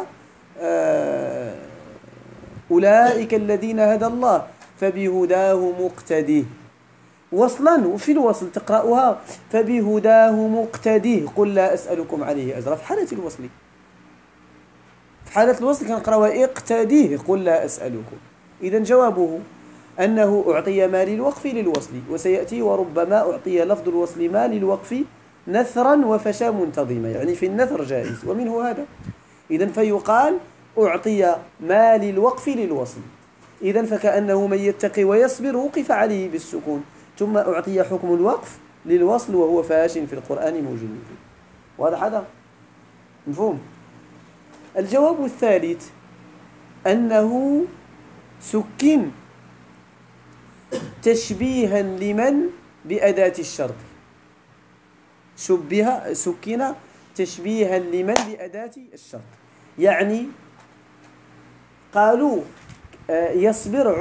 أولئك الذين هدى الله فبهداه مقتديه. وصلا وفي الوصل تقرأها فبهداه مقتديه قل لا أسألكم عليه أجرا في حالة الوصل. في حالة الوصل كنقرأها اقتديه قل لا أسألكم. إذن جوابه أنه أعطي ما للوقف للوصل، وسيأتي وربما أعطي لفظ الوصل ما للوقف نثرا وفشا منتظمة، يعني في النثر جائز ومنه هذا. إذن فيقال أعطي ما للوقف للوصل. إذن فكأنه من يتقي ويصبر وقف عليه بالسكون، ثم أعطي حكم الوقف للوصل وهو فاش في القرآن موجود. واضح هذا؟ مفهوم؟ الجواب الثالث أنه سكن تشبيها لمن بأداة الشرط. سكن تشبيها لمن بأداة الشرط، يعني قالوا يصبر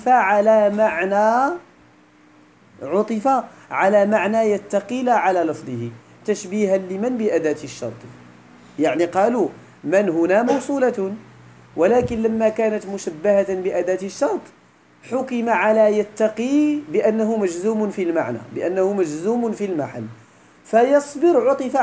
عطف على معنى يتقي لا على لفظه تشبيها لمن بأداة الشرط. يعني قالوا من هنا موصولة، ولكن لما كانت مشبهة بأداة الشرط حكم على يتقي بأنه مجزوم في المعنى، بأنه مجزوم في المحل، فيصبر عطف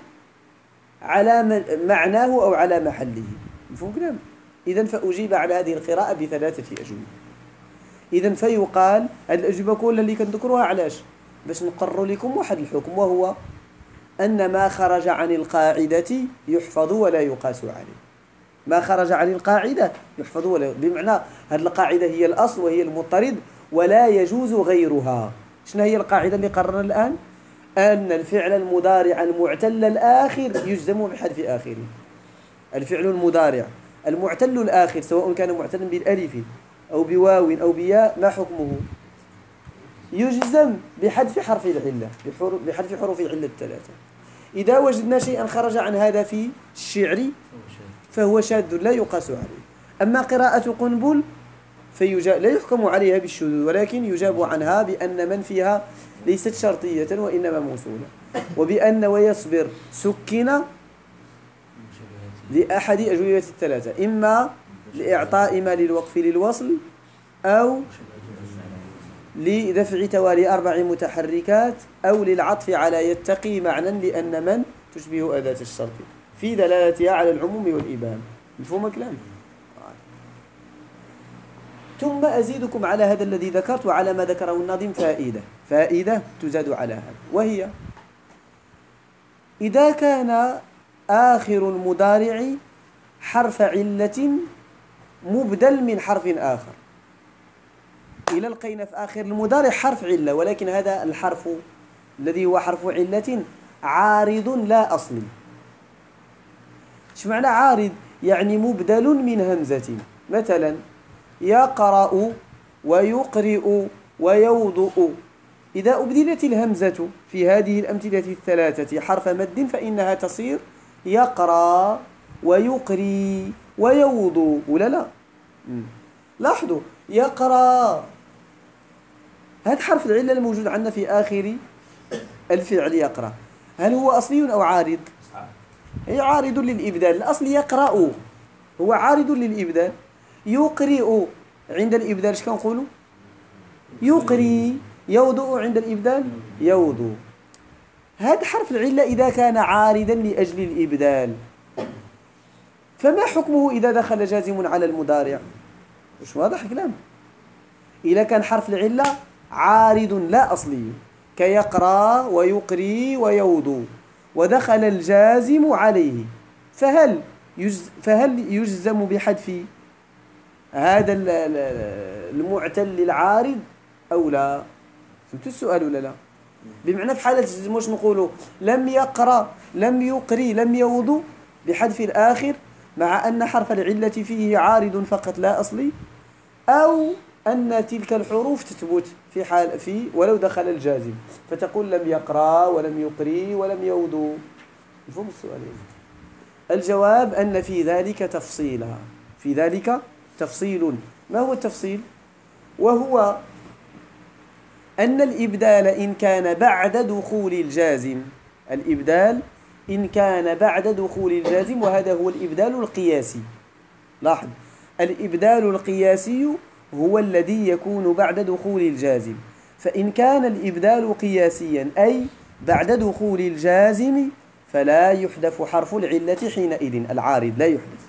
على معناه أو على محله. مفهوم كلام؟ إذن فأجيب على هذه القراءة بثلاثة أجوبة. إذن فيقال الأجوبة كلها اللي كنذكرها علاش؟ باش نقرر لكم واحد الحكم، وهو أن ما خرج عن القاعدة يحفظ ولا يقاس عليه. ما خرج عن القاعدة يحفظ ولا، بمعنى هذه القاعدة هي الأصل وهي المضطرد ولا يجوز غيرها. شنو هي القاعدة اللي قررنا الآن؟ أن الفعل المضارع المعتل الآخر يجزم بحذف آخره. الفعل المضارع المعتل الآخر سواء كان معتلا بالألف أو بواو أو بياء، ما حكمه؟ يجزم بحذف حرف العلة، بحذف حروف العلة الثلاثة. إذا وجدنا شيئا خرج عن هذا في الشعر فهو شاذ لا يقاس عليه. أما قراءة قنبل لا يحكم عليها بالشذوذ، ولكن يجاب عنها بأن من فيها ليست شرطية وإنما موصولة، وبأن ويصبر سكن لأحد أجوبة الثلاثة، إما لإعطاء ما للوقف للوصل أو لدفع توالي 4 متحركات أو للعطف على يتقي معنى لأن من تشبه أداة الشرط في دلالتها على العموم والإبهام. مفهوم الكلام؟ ثم أزيدكم على هذا الذي ذكرت وعلى ما ذكره الناظم فائدة تزاد على هذا، وهي إذا كان آخر المضارع حرف علة مبدل من حرف آخر. إلى لقينا في آخر المضارع حرف علة، ولكن هذا الحرف الذي هو حرف علة عارض لا أصلي. ايش معنى عارض؟ يعني مبدل من همزة، مثلا يقرأ ويقرئ ويوضؤ. إذا أبدلت الهمزة في هذه الأمثلة الثلاثة حرف مد فإنها تصير يقرأ ويقري ويوضؤ، ولا لا؟ لاحظوا، يقرأ هذا حرف العلة الموجود عندنا في آخر الفعل يقرأ، هل هو أصلي أو عارض؟ هي عارض للإبدال. الأصل يقرأ هو عارض للإبدال. يقرئ عند الإبدال ايش كنقولوا؟ يقري. يوضؤ عند الإبدال يوضؤ. هذا حرف العلة إذا كان عارضا لأجل الإبدال، فما حكمه إذا دخل جازم على المضارع؟ مش واضح الكلام؟ إذا كان حرف العلة عارض لا أصلي كيقرأ ويقري ويوضؤ ودخل الجازم عليه، فهل يجزم بحذف هذا المعتل العارض أو لا؟ فهمت السؤال ولا لا؟ بمعنى في حالة الجزم واش نقولوا؟ لم يقرأ لم يقري لم يوضؤ بحذف الآخر مع أن حرف العلة فيه عارض فقط لا أصلي، أو أن تلك الحروف تثبت في ولو دخل الجازم، فتقول لم يقرأ ولم يقري ولم يوضؤ. مفهوم السؤال؟ الجواب أن في ذلك تفصيلا، في ذلك تفصيل. ما هو التفصيل؟ وهو أن الإبدال إن كان بعد دخول الجازم، الإبدال إن كان بعد دخول الجازم، وهذا هو الإبدال القياسي. لاحظ، الإبدال القياسي هو الذي يكون بعد دخول الجازم، فإن كان الإبدال قياسيا أي بعد دخول الجازم فلا يحذف حرف العلة حينئذ، العارض لا يحذف.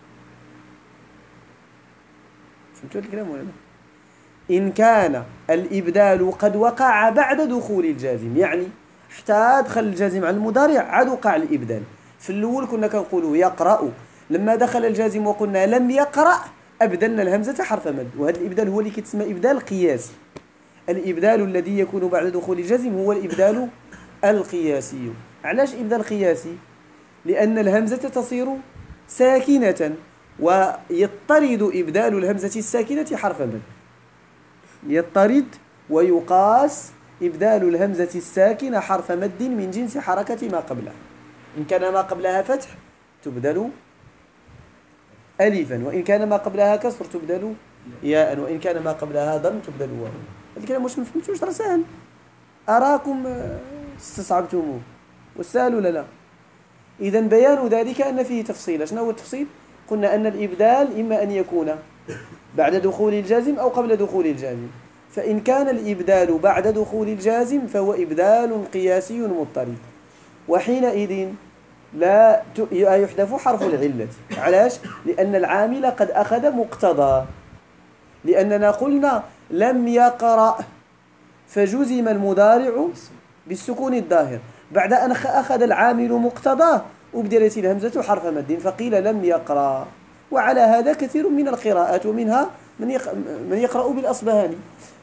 فهمتوا الكلام ولا لا؟ إن كان الإبدال قد وقع بعد دخول الجازم، يعني حتى دخل الجازم على المضارع عاد وقع الإبدال. في الأول كنا كنقولوا يقرأ، لما دخل الجازم وقلنا لم يقرأ أبدلنا الهمزة حرف مد، وهذا الإبدال هو اللي كيتسمى إبدال قياسي. الإبدال الذي يكون بعد دخول الجازم هو الإبدال القياسي. علاش إبدال قياسي؟ لأن الهمزة تصير ساكنة، ويضطرد إبدال الهمزة الساكنة حرف مد، يضطرد ويقاس إبدال الهمزة الساكنة حرف مد من جنس حركة ما قبلها. إن كان ما قبلها فتح تبدل ألفا، وإن كان ما قبلها كسر تبدل ياء، وإن كان ما قبلها ضم تبدل واو. الكلام واش مفهمتوش؟ راه سهل، أراكم استصعبتموه والسهل ولا لا؟ إذا بيان ذلك أن فيه تفصيل. شنو هو التفصيل؟ قلنا أن الإبدال إما أن يكون بعد دخول الجازم أو قبل دخول الجازم، فإن كان الإبدال بعد دخول الجازم فهو إبدال قياسي مضطرد، وحينئذ لا يحذف حرف العلة. علاش؟ لأن العامل قد أخذ مقتضى، لأننا قلنا لم يقرأ فجزم المضارع بالسكون الظاهر، بعد أن أخذ العامل مقتضاه أبدلت الهمزة حرف مد فقيل لم يقرأ. وعلى هذا كثير من القراءات، ومنها من يقرأ بالأصبهاني.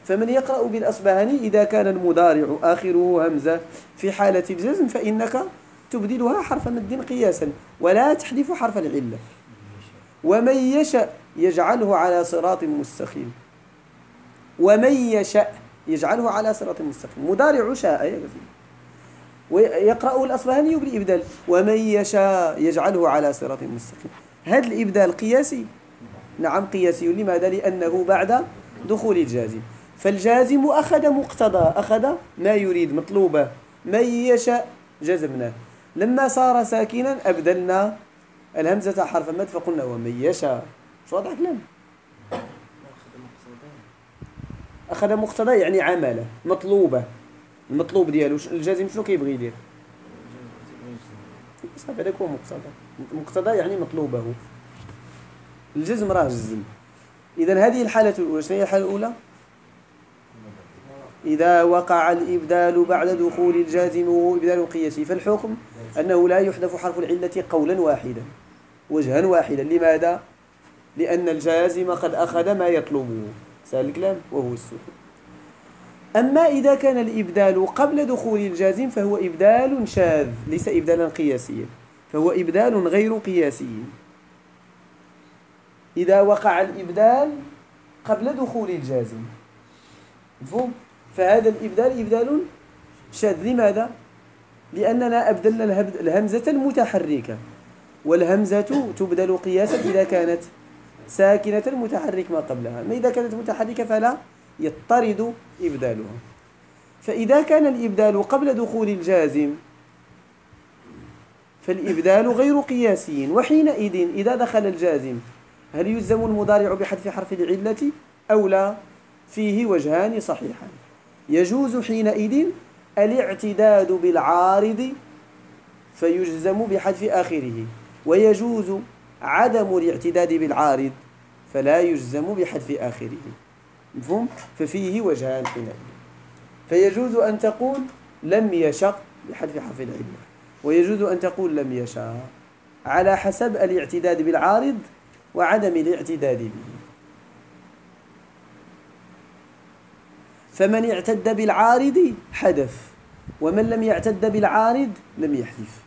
فمن يقرأ بالأصبهاني إذا كان المضارع آخره همزة في حالة الجزم فإنك تبدلها حرف مد قياسا ولا تحذف حرف العلة. ومن يشاء يجعله على صراط مستقيم. ومن يشاء يجعله على صراط مستقيم. مضارع شاء يا غزير. ويقرأ الأصبهاني بالإبدال ومن يشاء يجعله على صراط مستقيم. هذا الإبدال قياسي؟ نعم قياسي. لماذا؟ لأنه بعد دخول الجازم. فالجازم أخذ مقتضى، أخذ ما يريد مطلوبة. من يشاء جزمناه. لما صار ساكنا أبدلنا الهمزة حرف مد فقلنا ومن يشاء. شو واضح كلام؟ أخذ مقتضى يعني عمله مطلوبة. المطلوب ديالو الجازم شنو كيبغي يدير؟ صافي هذاك هو مقتضى. مقتضى يعني مطلوبه. الجزم راه جزم. إذا هذه الحالة الأولى. شنو هي الحالة الأولى؟ إذا وقع الإبدال بعد دخول الجازم وهو إبدال قياسي فالحكم أنه لا يحذف حرف العلة قولا واحدا وجها واحدا. لماذا؟ لأن الجازم قد أخذ ما يطلبه. سهل الكلام وهو السكون. أما إذا كان الإبدال قبل دخول الجازم فهو إبدال شاذ ليس إبدالا قياسيا، فهو إبدال غير قياسي. إذا وقع الإبدال قبل دخول الجازم مفهوم؟ فهذا الإبدال إبدال شاذ. لماذا؟ لأننا أبدلنا الهمزة المتحركة، والهمزة تبدل قياسا إذا كانت ساكنة متحرك ما قبلها. أما إذا كانت متحركة فلا يضطرد إبدالها. فإذا كان الإبدال قبل دخول الجازم فالإبدال غير قياسي. وحينئذ إذا دخل الجازم هل يلزم المضارع بحذف حرف العلة أو لا؟ فيه وجهان صحيحان. يجوز حينئذ الاعتداد بالعارض فيجزم بحذف آخره، ويجوز عدم الاعتداد بالعارض فلا يجزم بحذف آخره. مفهوم؟ ففيه وجهان حينئذ. فيجوز أن تقول لم يشأ بحذف حرف العلة، ويجوز أن تقول لم يشاء على حسب الاعتداد بالعارض وعدم الاعتداد به. فمن اعتد بالعارض حذف، ومن لم يعتد بالعارض لم يحذف.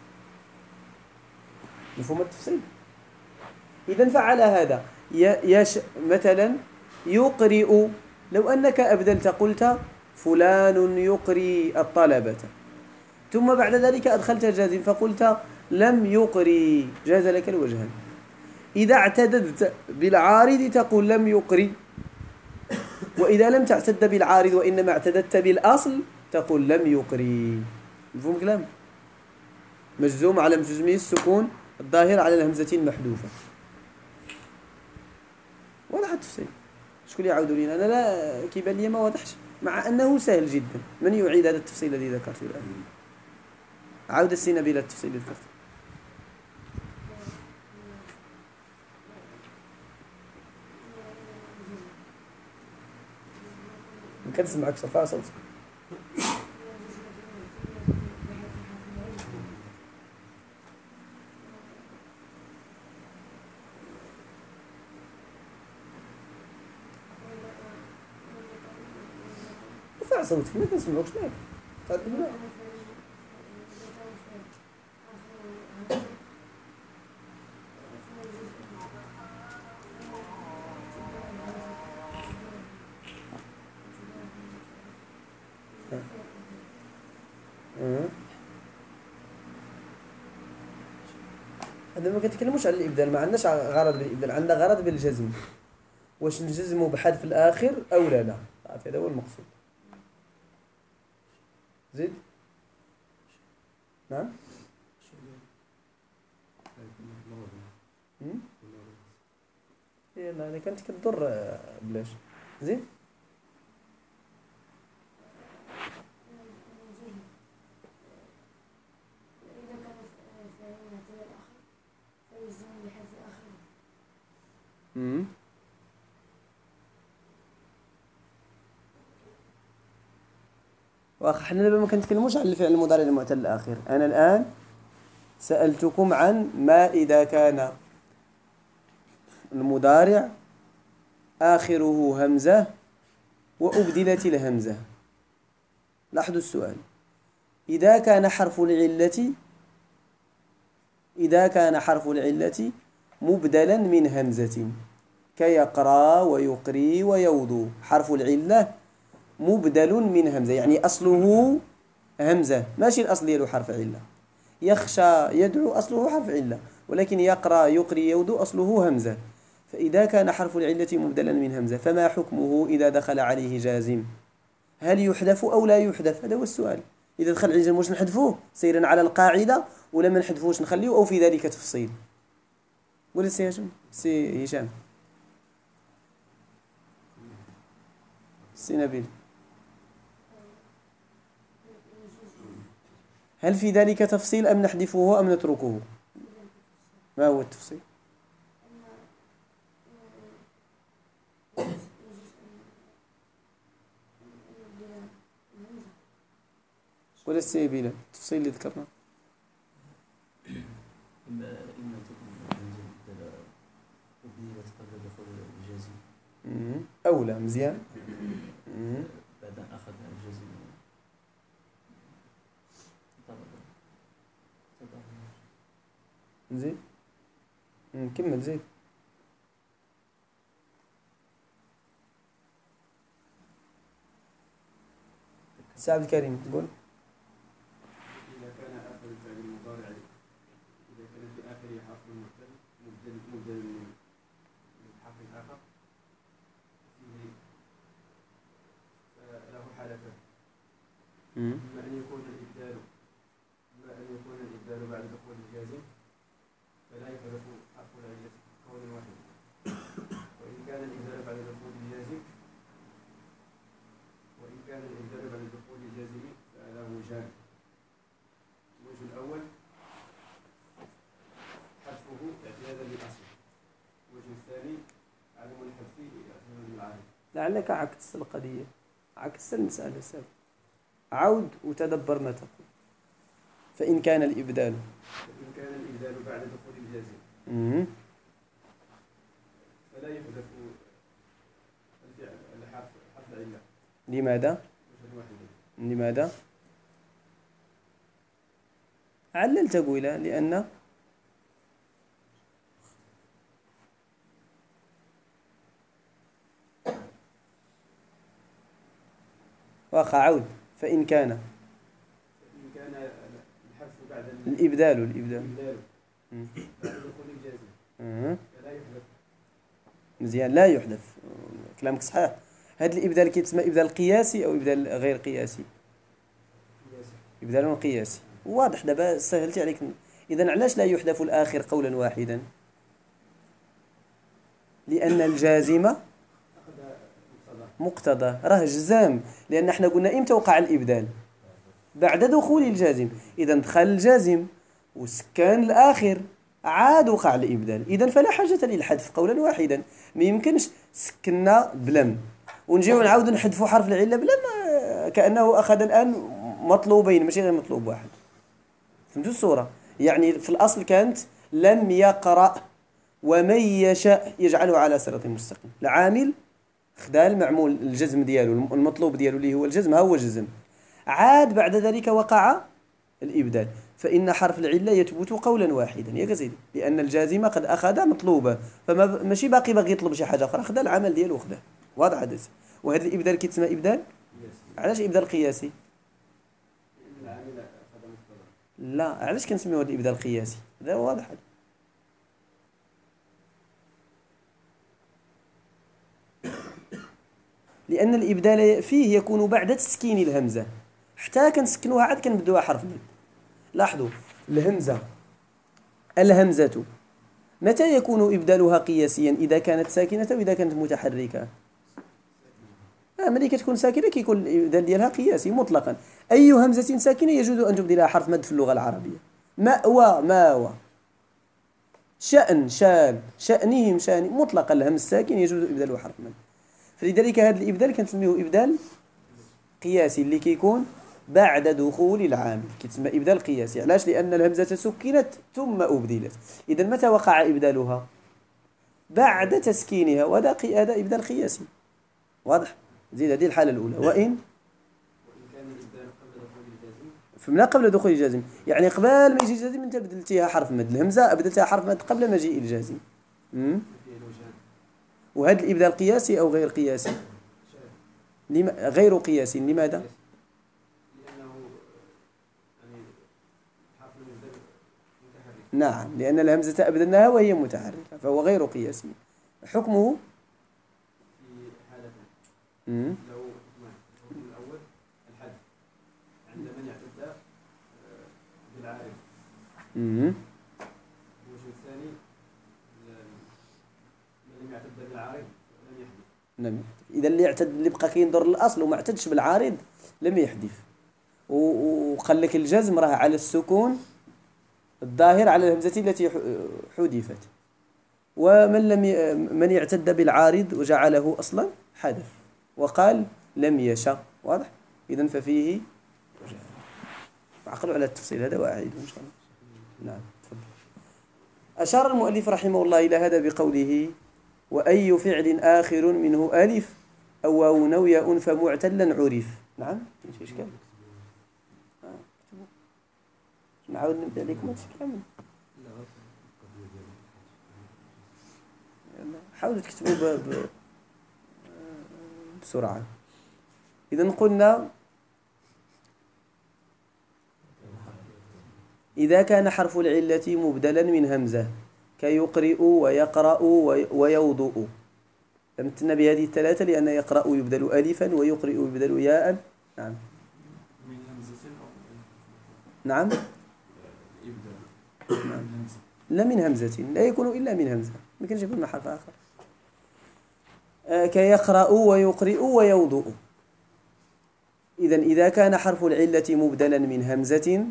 مفهوم التفصيل؟ إذن فعل هذا مثلا يقرئ. لو أنك أبدلت قلت فلان يقري الطلبة، ثم بعد ذلك أدخلت جازم فقلت لم يقري، جاز لك الوجهان. إذا اعتددت بالعارض تقول لم يقري، وإذا لم تعتد بالعارض وإنما اعتددت بالأصل تقول لم يقري. مفهوم كلام؟ مجزوم على جزمه السكون الظاهر على الهمزة المحذوفة. ولا حد تفصيل. شكون يعود لنا؟ أنا لا كيبان لي ما واضحش، مع أنه سهل جدا. من يعيد هذا التفصيل الذي ذكرته الآن؟ عود السين بلا التفصيل اللي ذكرته. كنسمعك صفاء صوتك. رفع صوتك ما كنسمعوكش. مالك تعرف بلا هذا ما كنتكلموش على الإبدال. ما عندناش غرض بالإبدال، عندنا غرض بالجزم. واش نجزموا بحذف الآخر أو لا؟ لا هذا هو المقصود. زيد. نعم. لا أنا كانت كتضر بلاش. زيد. وحنا دابا ما كنتكلموش على الفعل المضارع المعتل الأخير. أنا الآن سألتكم عن ما إذا كان المضارع آخره همزة وأبدلت الهمزة. لاحظوا السؤال: إذا كان حرف العلة مبدلا من همزة كيقرأ ويقري ويوضو، حرف العلة مبدل من همزة، يعني أصله همزة، ماشي الأصل ديالو حرف علة. يخشى يدعو أصله حرف علة، ولكن يقرأ يقري يوضو أصله همزة. فإذا كان حرف العلة مبدلا من همزة فما حكمه إذا دخل عليه جازم؟ هل يحذف أو لا يحذف؟ هذا هو السؤال. إذا دخل عليه جازم واش نحذفوه سيرا على القاعدة، ولا ما نحذفوش نخليه، أو في ذلك تفصيل؟ ولا سي هشام، سي نبيل، هل في ذلك تفصيل أم نحذفه أم نتركه؟ ما هو التفصيل؟ ولا السيبيلة التفصيل اللي ذكرنا؟ إما تكون الهمزة أبدلت قبل دخول الجازم أولى مزيان. بعد أن أخذ الجازم زيد نكمل زيد. سعد الكريم تقول: إذا كان آخر الفعل المضارع إذا كان في آخره حرف مبدل من الحرف الآخر فيه له حالتان: إما أن يكون الإبدال بعد دخول الجازم فلا يحذف حرف العلة قولا واحدا، وإن كان الإبدال بعد دخول الجازم فله وجهان: الوجه الأول حذفه اعتيادا للأصل، الوجه الثاني عدم الحذف اعتيادا للعارض. لعلك عكس القضية، عكس المسألة السابقة. عود وتدبر ما تقول. فإن كان الإبدال بعد دخول الجازم فلا يحذف الفعل حرف العلة. لماذا؟ عللت قولا لأن واقع. عود. فإن كان الحذف بعد الإبدال بعد دخول الجازم فلا يحذف. مزيان، لا يحذف، كلامك صحيح. هذا الإبدال كيتسمى إبدال قياسي أو إبدال غير قياسي؟ إبدال قياسي. واضح، دابا سهلت عليك. إذن علاش لا يحذف الآخر قولا واحدا؟ لأن الجازمة مقتضى، راه جزام، لأن احنا قلنا إمتى وقع الإبدال؟ بعد دخول الجازم. إذا دخل الجازم وسكان الآخر عاد وقع الإبدال، إذن فلا حاجة للحذف قولا واحدا. ما يمكنش سكننا بلم ونجيو نعاودو نحذفوا حرف العلة بلم، كأنه أخذ الآن مطلوبين ماشي غير مطلوب واحد. فهمتوا الصورة؟ يعني في الأصل كانت لم يقرأ ومن يشاء يجعله على صراط مستقيم. العامل خدا المعمول الجزم ديالو، المطلوب ديالو اللي هو الجزم، ها هو جزم. عاد بعد ذلك وقع الإبدال، فإن حرف العلة يثبت قولا واحدا يا سيدي، لأن الجازمة قد أخذ مطلوبة، فما ماشي باقي يطلب شي حاجة أخرى، خدا العمل ديالو خدا. واضح هذا؟ وهذا الإبدال كيتسمى إبدال. علاش إبدال قياسي؟ لا، علاش كنسميوه هذا الإبدال القياسي؟ هذا واضح. لأن الإبدال فيه يكون بعد تسكين الهمزة، حتى كنسكنوها عاد كنبدوها حرف من. لاحظوا الهمزة متى يكون إبدالها قياسيا؟ إذا كانت ساكنة وإذا كانت متحركة. ملي كتكون ساكنة كيكون الإبدال ديالها قياسي مطلقا. أي همزة ساكنة يجوز أن تبدلها حرف مد في اللغة العربية. مأوى، شأن، شان، شأنهم، شان، مطلقا الهمز الساكن يجوز إبداله حرف مد. فلذلك هذا الإبدال كنسميه إبدال قياسي، اللي كيكون بعد دخول العامل كيتسمى إبدال قياسي. علاش؟ لأن الهمزة سكنت ثم أبدلت. إذا متى وقع إبدالها؟ بعد تسكينها، وهذا إبدال قياسي. واضح؟ زيد هذه الحالة الأولى. وإن وإن كان الإبدال قبل دخول الجازم فمن قبل دخول الجازم، يعني قبل ما يجي الجازم أنت بدلتيها حرف مد، الهمزة بدلتها حرف مد قبل مجيء الجازم. فيه الوجهان. وهذا الإبدال قياسي أو غير قياسي؟ غير قياسي. لماذا؟ لأنه يعني حرف المبدل متحرك. نعم، لأن الهمزة أبدلناها وهي متحركة، فهو غير قياسي. حكمه في حالتين. لو الحكم الأول الحد عند من يعتد بالعارض. الوجه الثاني من لم يعتد بالعارض لم يحدث. لم يحدث. إذا اللي بقى كينظر للأصل وما اعتدش بالعارض لم يحدث. وقال لك الجزم راه على السكون الظاهر على الهمزة التي حذفت. ومن من يعتد بالعارض وجعله أصلا حدث وقال لم يشأ. واضح؟ إذن ففيه عقلوا على التفصيل هذا وأعيده إن شاء الله. نعم تفضل. أشار المؤلف رحمه الله إلى هذا بقوله وأي فعل آخر منه ألف أو واو أو ياء فمعتلا عرف. نعم ماشي إشكال. نعاود نبدأ لكم هذا كامل. حاولوا تكتبوا بسرعة. إذا قلنا إذا كان حرف العلة مبدلا من همزة كيقرئ ويقرأ ويوضؤ، امتنا بهذه الثلاثة لأن يقرأ يبدل ألفا ويقرئ يبدل ياء. نعم من همزة أو نعم لا من همزة، لا يكون إلا من همزة، يمكن نجيب لنا حرف آخر. كيقرأ ويقرئ ويوضؤ. إذا كان حرف العلة مبدلا من همزة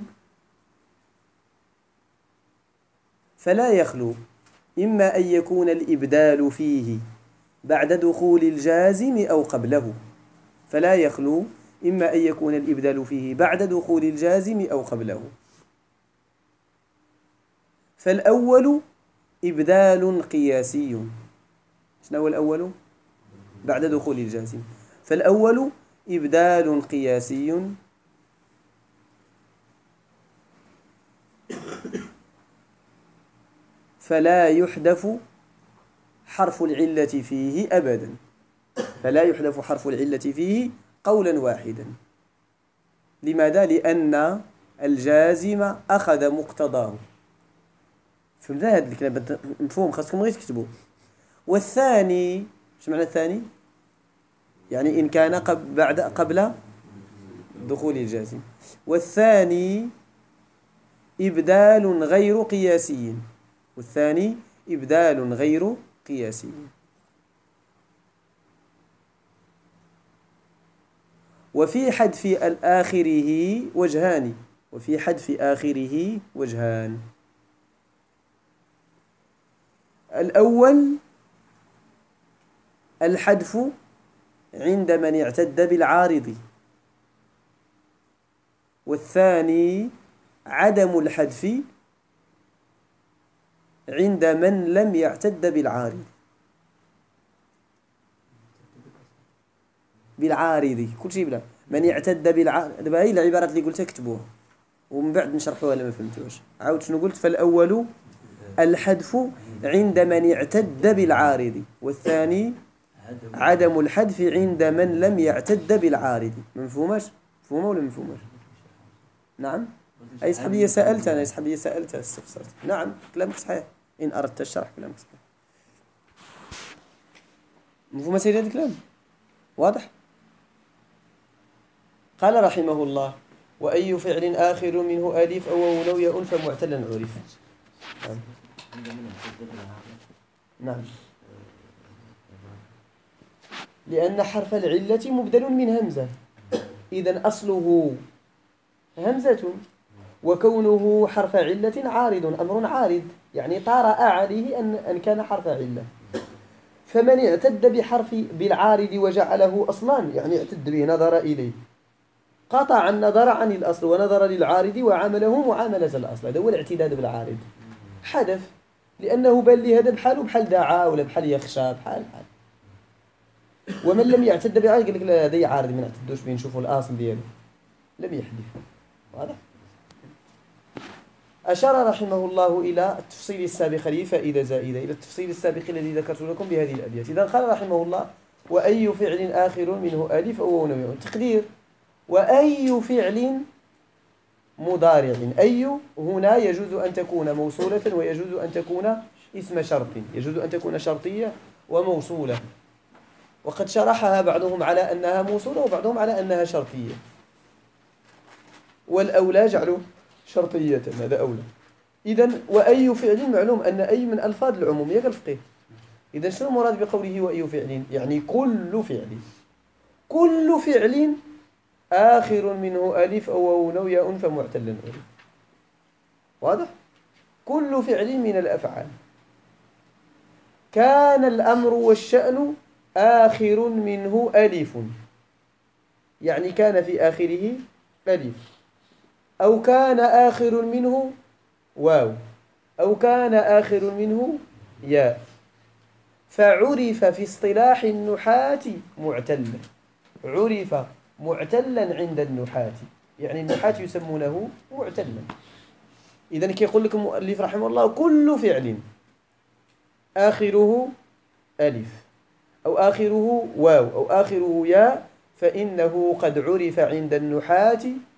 فلا يخلو إما أن يكون الإبدال فيه بعد دخول الجازم أو قبله. فلا يخلو إما أن يكون الإبدال فيه بعد دخول الجازم أو قبله. فالأول إبدال قياسي. شنو هو الأول؟ بعد دخول الجازم. فالأول إبدال قياسي فلا يحذف حرف العلة فيه أبدا. فلا يحذف حرف العلة فيه قولا واحدا. لماذا؟ لأن الجازم أخذ مقتضاه. فهمت هذا الكلام مفهوم؟ خاصكم غير تكتبوه. والثاني شو معنى الثاني؟ يعني إن كان قبل دخول الجازم. والثاني إبدال غير قياسي. والثاني إبدال غير قياسي. وفي حذف آخره وجهان. وفي حذف آخره وجهان. الأول الحذف عند من اعتد بالعارض. والثاني عدم الحذف عند من لم يعتد بالعارض. بالعارض كل شيء بلا من يعتد بالعارض. دابا هي العبارات اللي قلتها كتبوها ومن بعد نشرحوها لما فهمتوش. عاود شنو قلت؟ فالأول الحذف عند من اعتد بالعارض، والثاني عدم الحذف عند من لم يعتد بالعارض. مفهومش؟ مفهومه ولا مفهومش؟ نعم. أي صحابية سألت أنا، أي صحابية سألتها استفسرت. نعم كلامك صحيح إن أردت الشرح كلامك صحيح. مفهوم سيد هذا الكلام؟ واضح؟ قال رحمه الله وأي فعل آخر منه ألف أو واو أو ياء فمعتلا عرف. نعم لأن حرف العلة مبدل من همزة، إذن أصله همزة، وكونه حرف علة عارض أمر عارض، يعني طرأ عليه أن كان حرف علة. فمن اعتد بحرف بالعارض وجعله أصلا يعني اعتد به نظر إليه، قطع النظر عن الأصل ونظر للعارض وعامله معاملة الأصل. هذا هو الاعتداد بالعارض. حدث لأنه بل لي هذا بحاله بحال دعا ولا بحال يخشى بحال. ومن لم يعتد بعارض قال لك لا هذا عارض ما نعتدوش به نشوفوا الأصل ديالو لم يحدث. واضح؟ أشار رحمه الله إلى التفصيل السابق لي فائدة زائدة إلى التفصيل السابق الذي ذكرت لكم بهذه الأبيات. إذا قال رحمه الله وأي فعل آخر منه ألف أو واو نوي. تقدير وأي فعل مضارع. أي هنا يجوز أن تكون موصولة ويجوز أن تكون اسم شرط، يجوز أن تكون شرطية وموصولة، وقد شرحها بعضهم على أنها موصولة وبعضهم على أنها شرطية، والأولى جعله شرطية، هذا أولى. إذن وأي فعل معلوم أن أي من ألفاظ العموم يا الفقه. إذن شنو المراد بقوله وأي فعل؟ يعني كل فعل، كل فعل آخر منه ألف أو واو أو ياء فمعتل ألف. واضح؟ كل فعل من الأفعال كان الأمر والشأن آخر منه ألف، يعني كان في آخره ألف، أو كان آخر منه واو، أو كان آخر منه ياء، فعرف في اصطلاح النحاة معتلا. عرف معتلا عند النحاة، يعني النحاة يسمونه معتلا. إذن كيقول لكم المؤلف رحمه الله كل فعل آخره ألف أو آخره واو أو آخره ياء فإنه قد عرف عند النحاة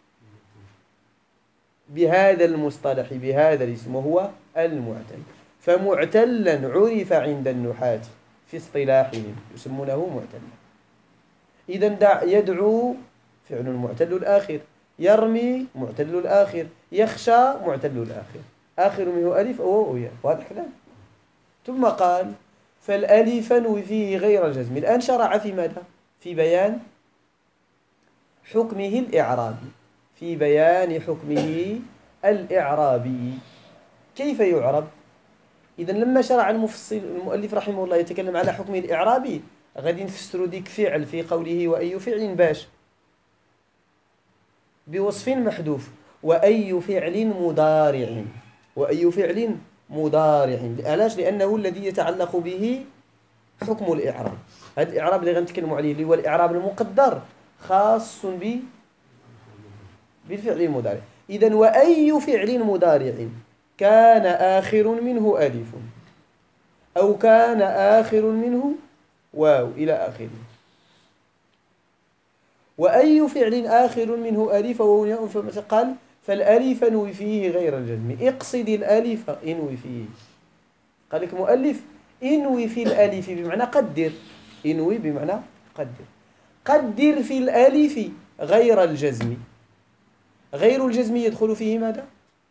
بهذا المصطلح، بهذا الاسم، وهو المعتل. فمعتلا عرف عند النحاة في اصطلاحهم يسمونه معتلا. إذن يدعو فعل معتل الآخر، يرمي معتل الآخر، يخشى معتل الآخر، آخر منه ألف أو واو ياء. واضح كلام؟ ثم قال فالألف نوي فيه غير الجزم. الآن شرع في ماذا؟ في بيان حكمه الإعرابي، في بيان حكمه الإعرابي. كيف يعرب؟ إذن لما شرع المؤلف رحمه الله يتكلم على حكمه الإعرابي غادي نفسروا ديك فعل في قوله وأي فعل باش بوصف محذوف وأي فعل مضارع. وأي فعل مضارع علاش؟ لأنه الذي يتعلق به حكم الإعراب. هذا الإعراب اللي غنتكلموا عليه اللي هو الإعراب المقدر خاص بالفعل المضارع. إذن وأي فعل مضارع كان آخر منه ألف أو كان آخر منه واو إلى آخره. وأي فعل آخر منه ألف أو ياء قال فالألف نوي فيه غير الجزم. اقصد الألف انوي فيه. قال لك مؤلف انوي في الألف بمعنى قدر. انوي بمعنى قدر. قدر في الألف غير الجزم. غير الجزم يدخل فيه ماذا؟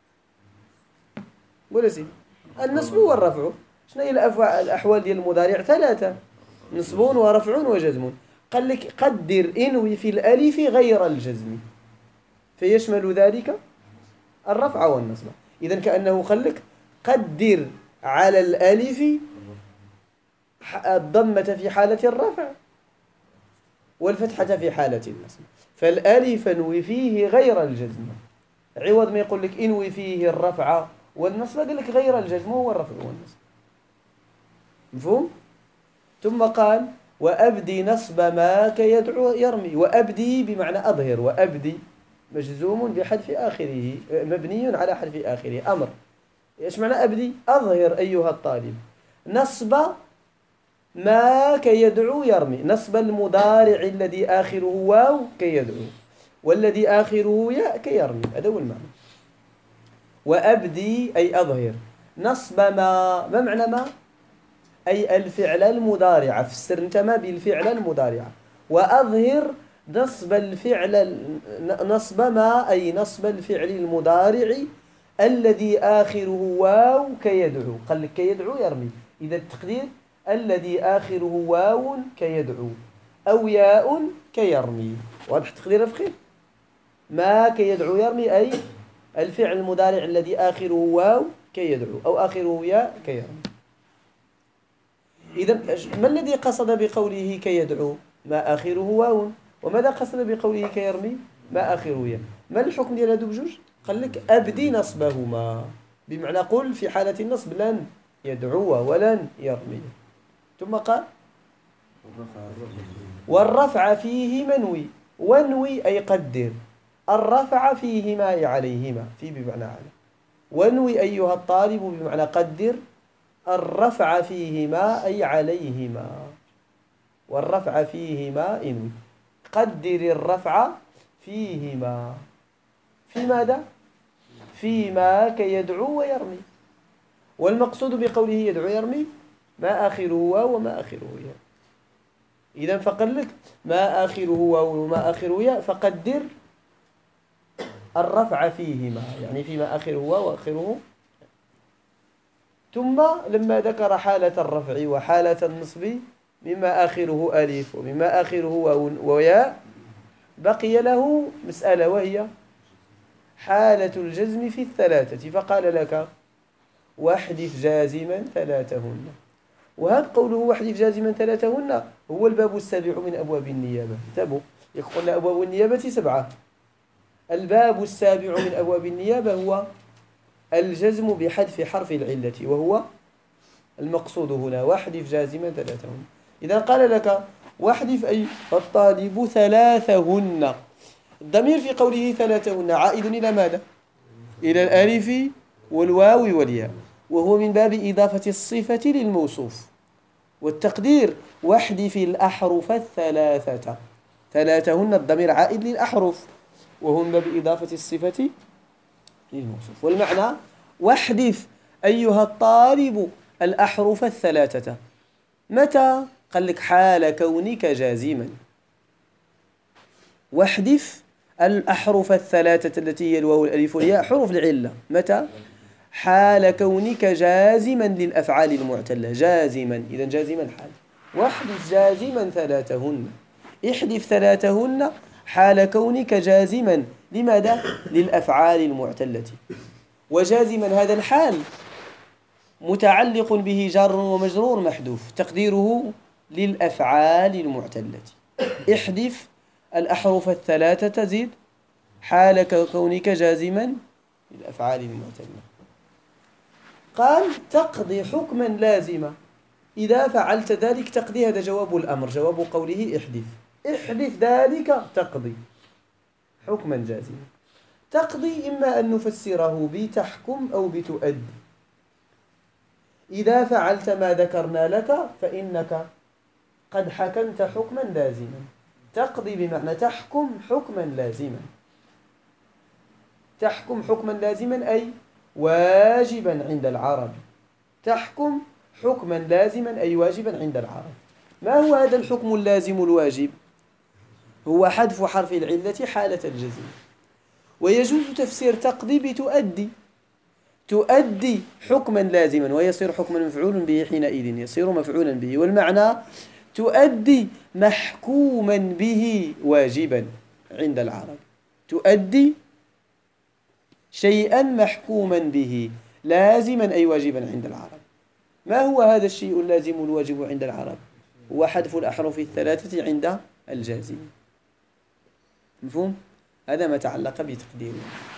ولا سيدي النصب والرفع. شنو هي الأحوال ديال المضارع؟ ثلاثة: نصب ورفع وجزم. قال لك قدر انوي في الألف غير الجزم، فيشمل ذلك الرفع والنصب. إذن كأنه قال لك قدر على الألف الضمة في حالة الرفع والفتحة في حالة النصب. فالألف انوي فيه غير الجزم، عوض ما يقول لك انوي فيه الرفع والنصب قال لك غير الجزم هو الرفع والنصب. مفهوم؟ ثم قال وأبدي نصب ما كيدعو يرمي. وأبدي بمعنى أظهر، وأبدي مجزوم بحذف آخره، مبني على حذف آخره، أمر. إيش معنى أبدي؟ أظهر أيها الطالب. نصب ما كيدعو يرمي، نصب المضارع الذي آخره واو كيدعو والذي آخره ياء كيرمي، هذا هو المعنى. وأبدي أي أظهر نصب ما معنى ما؟ أي الفعل المضارع. فسر انت ما بالفعل المضارع. وأظهر نصب الفعل، نصب ما أي نصب الفعل المضارع الذي آخره واو كيدعو. قال لك كيدعو يرمي، إذا التقدير الذي آخره واو كيدعو أو ياء كيرمي. واضح التقدير الفقهي؟ ما كيدعو يرمي أي الفعل المضارع الذي آخره واو كيدعو أو آخره ياء كيرمي. إذن ما الذي قصد بقوله كيدعو؟ ما آخره واو. وماذا قصد بقوله كيرمي؟ ما آخره ياء. ما الحكم ديال هادو بجوج؟ قال لك أبدي نصبهما، بمعنى قل في حالة النصب لن يدعو ولن يرمي. ثم قال والرفع فيه منوي. وانوي أي قدر، الرفع فيهما أي عليهما، في بمعنى على. وانوي أيها الطالب بمعنى قدر، الرفع فيهما أي عليهما، والرفع فيهما انوي. قدر الرفع فيهما، في ماذا؟ فيما كيدعو ويرمي. والمقصود بقوله يدعو يرمي ما آخره واو وما آخره ياء. إذا فقال لك ما آخره واو وما آخره ياء، فقدر الرفع فيهما، يعني فيما آخره واو وآخره. ثم لما ذكر حالة الرفع وحالة النصب مما آخره ألف ومما آخره واو وياء، بقي له مسألة وهي حالة الجزم في الثلاثة، فقال لك واحذف جازما ثلاثهن. وهذا قوله واحذف جازما ثلاثهن هو الباب السابع من أبواب النيابة. انتبهوا، يقول أبواب النيابة 7. الباب السابع من أبواب النيابة هو الجزم بحذف حرف العلة، وهو المقصود هنا واحذف جازما ثلاثهن. إذا قال لك واحذف أي الطالب ثلاثهن، الضمير في قوله ثلاثهن عائد إلى ماذا؟ إلى الألف والواو والياء، وهو من باب إضافة الصفة للموصوف. والتقدير واحذف الأحرف الثلاثة، ثلاثهن الضمير عائد للأحرف، وهو من باب إضافة الصفة للموصوف. والمعنى واحذف أيها الطالب الأحرف الثلاثة. متى؟ قال لك حال كونك جازما. واحذف الأحرف الثلاثة التي هي الواو والألف والياء، حروف العلة. متى؟ حال كونك جازما للأفعال المعتلة، جازما. إذا جازما حال. واحذف جازما ثلاثهن، احذف ثلاثهن حال كونك جازما. لماذا؟ للأفعال المعتلة. وجازما هذا الحال متعلق به جار ومجرور محذوف، تقديره للأفعال المعتلة. احذف الأحرف الثلاثة، زيد حال كونك جازما للأفعال المعتلة. قال تقضي حكما لازما. إذا فعلت ذلك تقضي، هذا جواب الأمر، جواب قوله احذف. احذف ذلك تقضي حكما جازما. تقضي إما أن نفسره بتحكم أو بتؤدي. إذا فعلت ما ذكرنا لك فإنك قد حكمت حكما لازما. تقضي بمعنى تحكم حكما لازما. تحكم حكما لازما أي واجبا عند العرب. تحكم حكما لازما أي واجبا عند العرب. ما هو هذا الحكم اللازم الواجب؟ هو حذف حرف العلة حالة الجزم. ويجوز تفسير تقضي بتؤدي، تؤدي حكما لازما ويصير حكما مفعول به، حينئذ يصير مفعولا به. والمعنى تؤدي محكوما به واجبا عند العرب. تؤدي شيئا محكوما به لازما أي واجبا عند العرب. ما هو هذا الشيء اللازم الواجب عند العرب؟ هو حذف الأحرف الثلاثة عند الجازم. مفهوم؟ هذا ما تعلق بتقديره.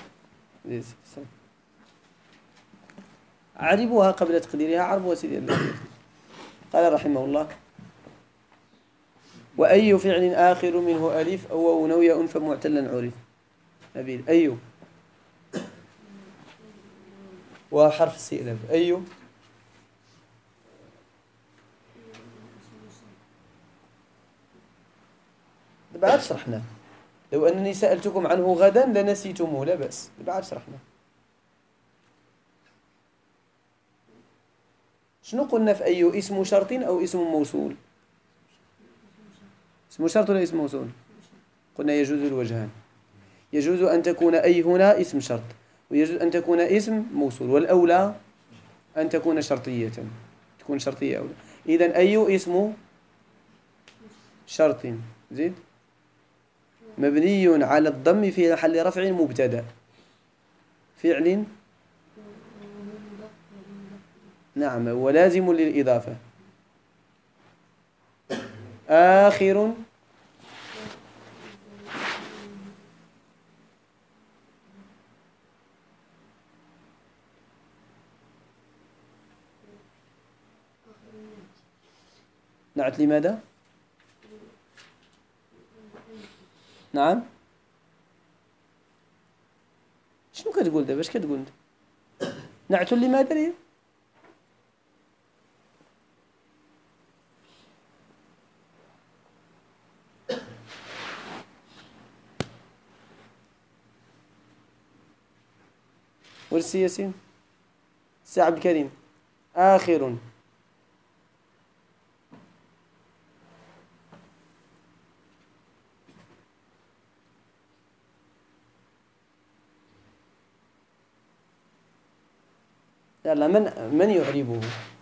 عربوها قبل تقديرها، عربوها سيدي الله. قال رحمه الله: وأي فعل آخر منه ألف أو واو أو ياء فمعتلا عرف. نبيل أي وحرف استئناف. أي بعد شرحنا، لو أنني سألتكم عنه غدا لنسيتموه، لا بأس، بعد شرحنا. شنو قلنا في أي؟ اسم شرط أو اسم موصول؟ اسم شرط ولا اسم موصول؟ قلنا يجوز الوجهان. يجوز أن تكون أي هنا اسم شرط، ويجوز أن تكون اسم موصول، والأولى أن تكون شرطية، تكون شرطية أولى. إذن أي اسم شرط، زيد مبني على الضم في محل رفع مبتدأ فعل، نعم، ولازم للإضافة. آخر نعت لماذا؟ نعم. شنو كتقول دابا؟ اش كتقول انت؟ نعت لماذا ليه؟ ورسي ياسين. سي عبد الكريم. آخر. يلا، من يعربه؟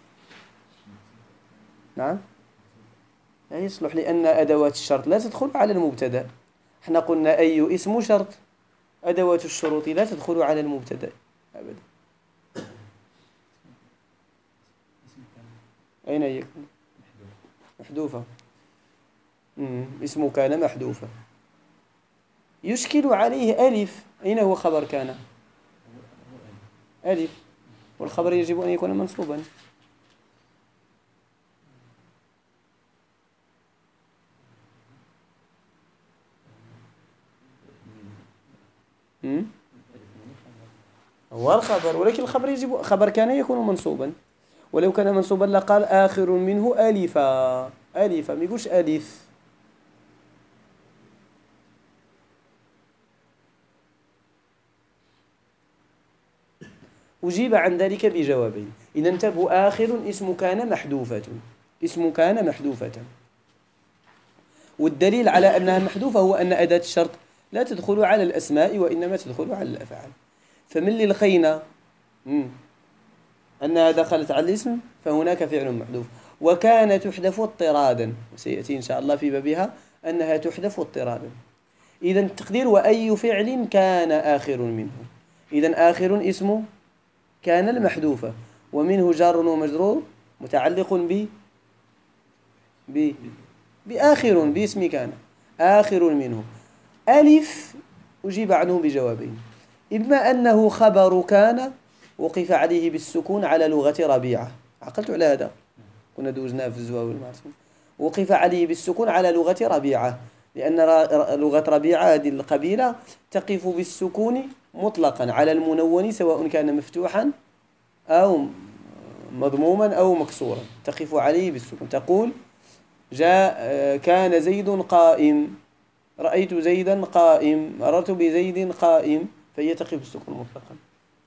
نعم. لا يصلح، لأن أدوات الشرط لا تدخل على المبتدأ. احنا قلنا أي اسم شرط، أدوات الشروط لا تدخل على المبتدأ أبدا. أين هي؟ محذوفة. اسم كان محذوفة. يشكل عليه ألف. أين هو خبر كان؟ ألف. والخبر يجب أن يكون منصوبا. هو الخبر، ولكن الخبر يجب، خبر كان يكون منصوبا، ولو كان منصوبا لقال آخر منه ألفا. ألفا، ما يقولش ألف. أجيب عن ذلك بجوابين. إذا انتبهوا، آخر اسم كان محذوفة. اسم كان محذوفة، والدليل على أنها محذوفة هو أن أداة الشرط لا تدخل على الأسماء وإنما تدخل على الأفعال. فمن اللي لقينا أنها دخلت على الاسم فهناك فعل محذوف. وكان تحذف اضطرادا، وسيأتي إن شاء الله في بابها أنها تحذف اضطرادا. إذا التقدير وأي فعل كان آخر منه. إذا آخر اسم كان المحذوفة، ومنه جار ومجرور متعلق بآخر، باسم كان آخر منه. ألف أجيب عنه بجوابين. إما أنه خبر كان وقف عليه بالسكون على لغة ربيعة، عقلت على هذا، كنا دوزناه في الزواوي المعصوم. وقف عليه بالسكون على لغة ربيعة، لأن لغة ربيعة هذه القبيلة تقف بالسكون مطلقا على المنون، سواء كان مفتوحا أو مضموما أو مكسورا، تقف عليه بالسكون. تقول كان زيد قائم، رأيت زيدا قائم، مررت بزيد قائم، فهي تقف بالسكون مطلقا.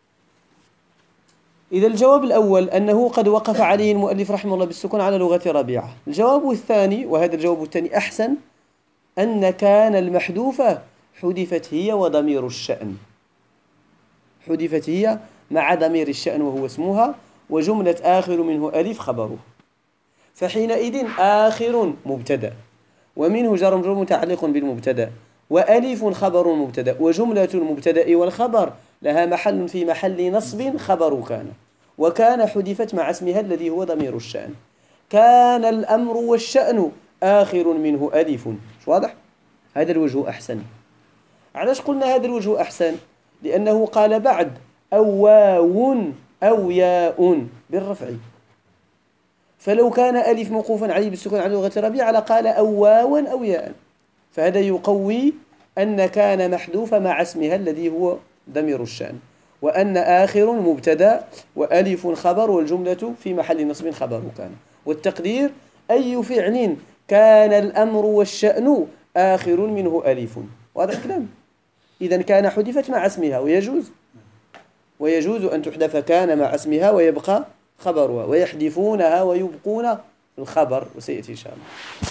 إذا الجواب الأول أنه قد وقف عليه المؤلف رحمه الله بالسكون على لغة ربيعة. الجواب الثاني، وهذا الجواب الثاني أحسن، أن كان المحذوفة حذفت هي وضمير الشأن، حذفت هي مع ضمير الشأن وهو اسمها، وجملة آخر منه ألف خبره. فحينئذ آخر مبتدأ، ومنه جار مجرور متعلق بالمبتدأ، وألف خبر مبتدأ، وجملة المبتدأ والخبر لها محل في محل نصب خبر كان، وكان حذفت مع اسمها الذي هو ضمير الشأن. كان الأمر والشأن آخر منه ألف. مش واضح؟ هذا الوجه أحسن. علاش قلنا هذا الوجه أحسن؟ لأنه قال بعد أو واو أو ياء بالرفع، فلو كان ألف موقوفا عليه بالسكون على لغة ربيعة لقال أو واوا أو ياء، فهذا يقوي أن كان محذوفة مع اسمها الذي هو ضمير الشأن، وأن آخر مبتدأ وألف خبر والجملة في محل نصب خبر كان، والتقدير أي فعل كان الأمر والشأن آخر منه ألف. وهذا الكلام. إذا كان حذفت مع اسمها، ويجوز أن تحذف كان مع اسمها ويبقى خبرها، ويحذفونها ويبقون الخبر، وسيأتي إن شاء الله.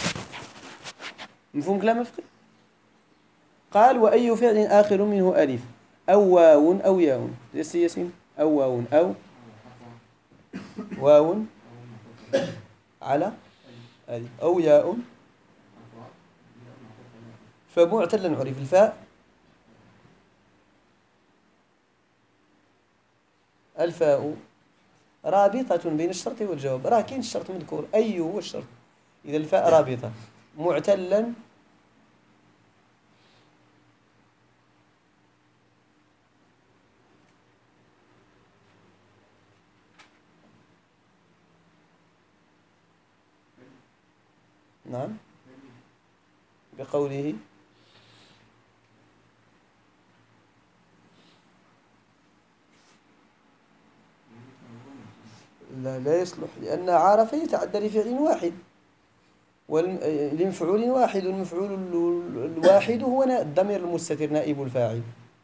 مفهوم كلام فقه؟ قال وأي فعل آخر منه ألف أو واو أو ياء. ياسين. أو واو أو واو على ألف أو ياء، فمعتل نعرف الفاء الفاء رابطة بين الشرط والجواب. راه كاين الشرط مذكور، أي هو الشرط. إذا الفاء رابطة معتلا نعم بقوله لا يصلح، لأن عرف يتعدى لفعل واحد لمفعول واحد، والمفعول الواحد هو الضمير المستتر نائب الفاعل.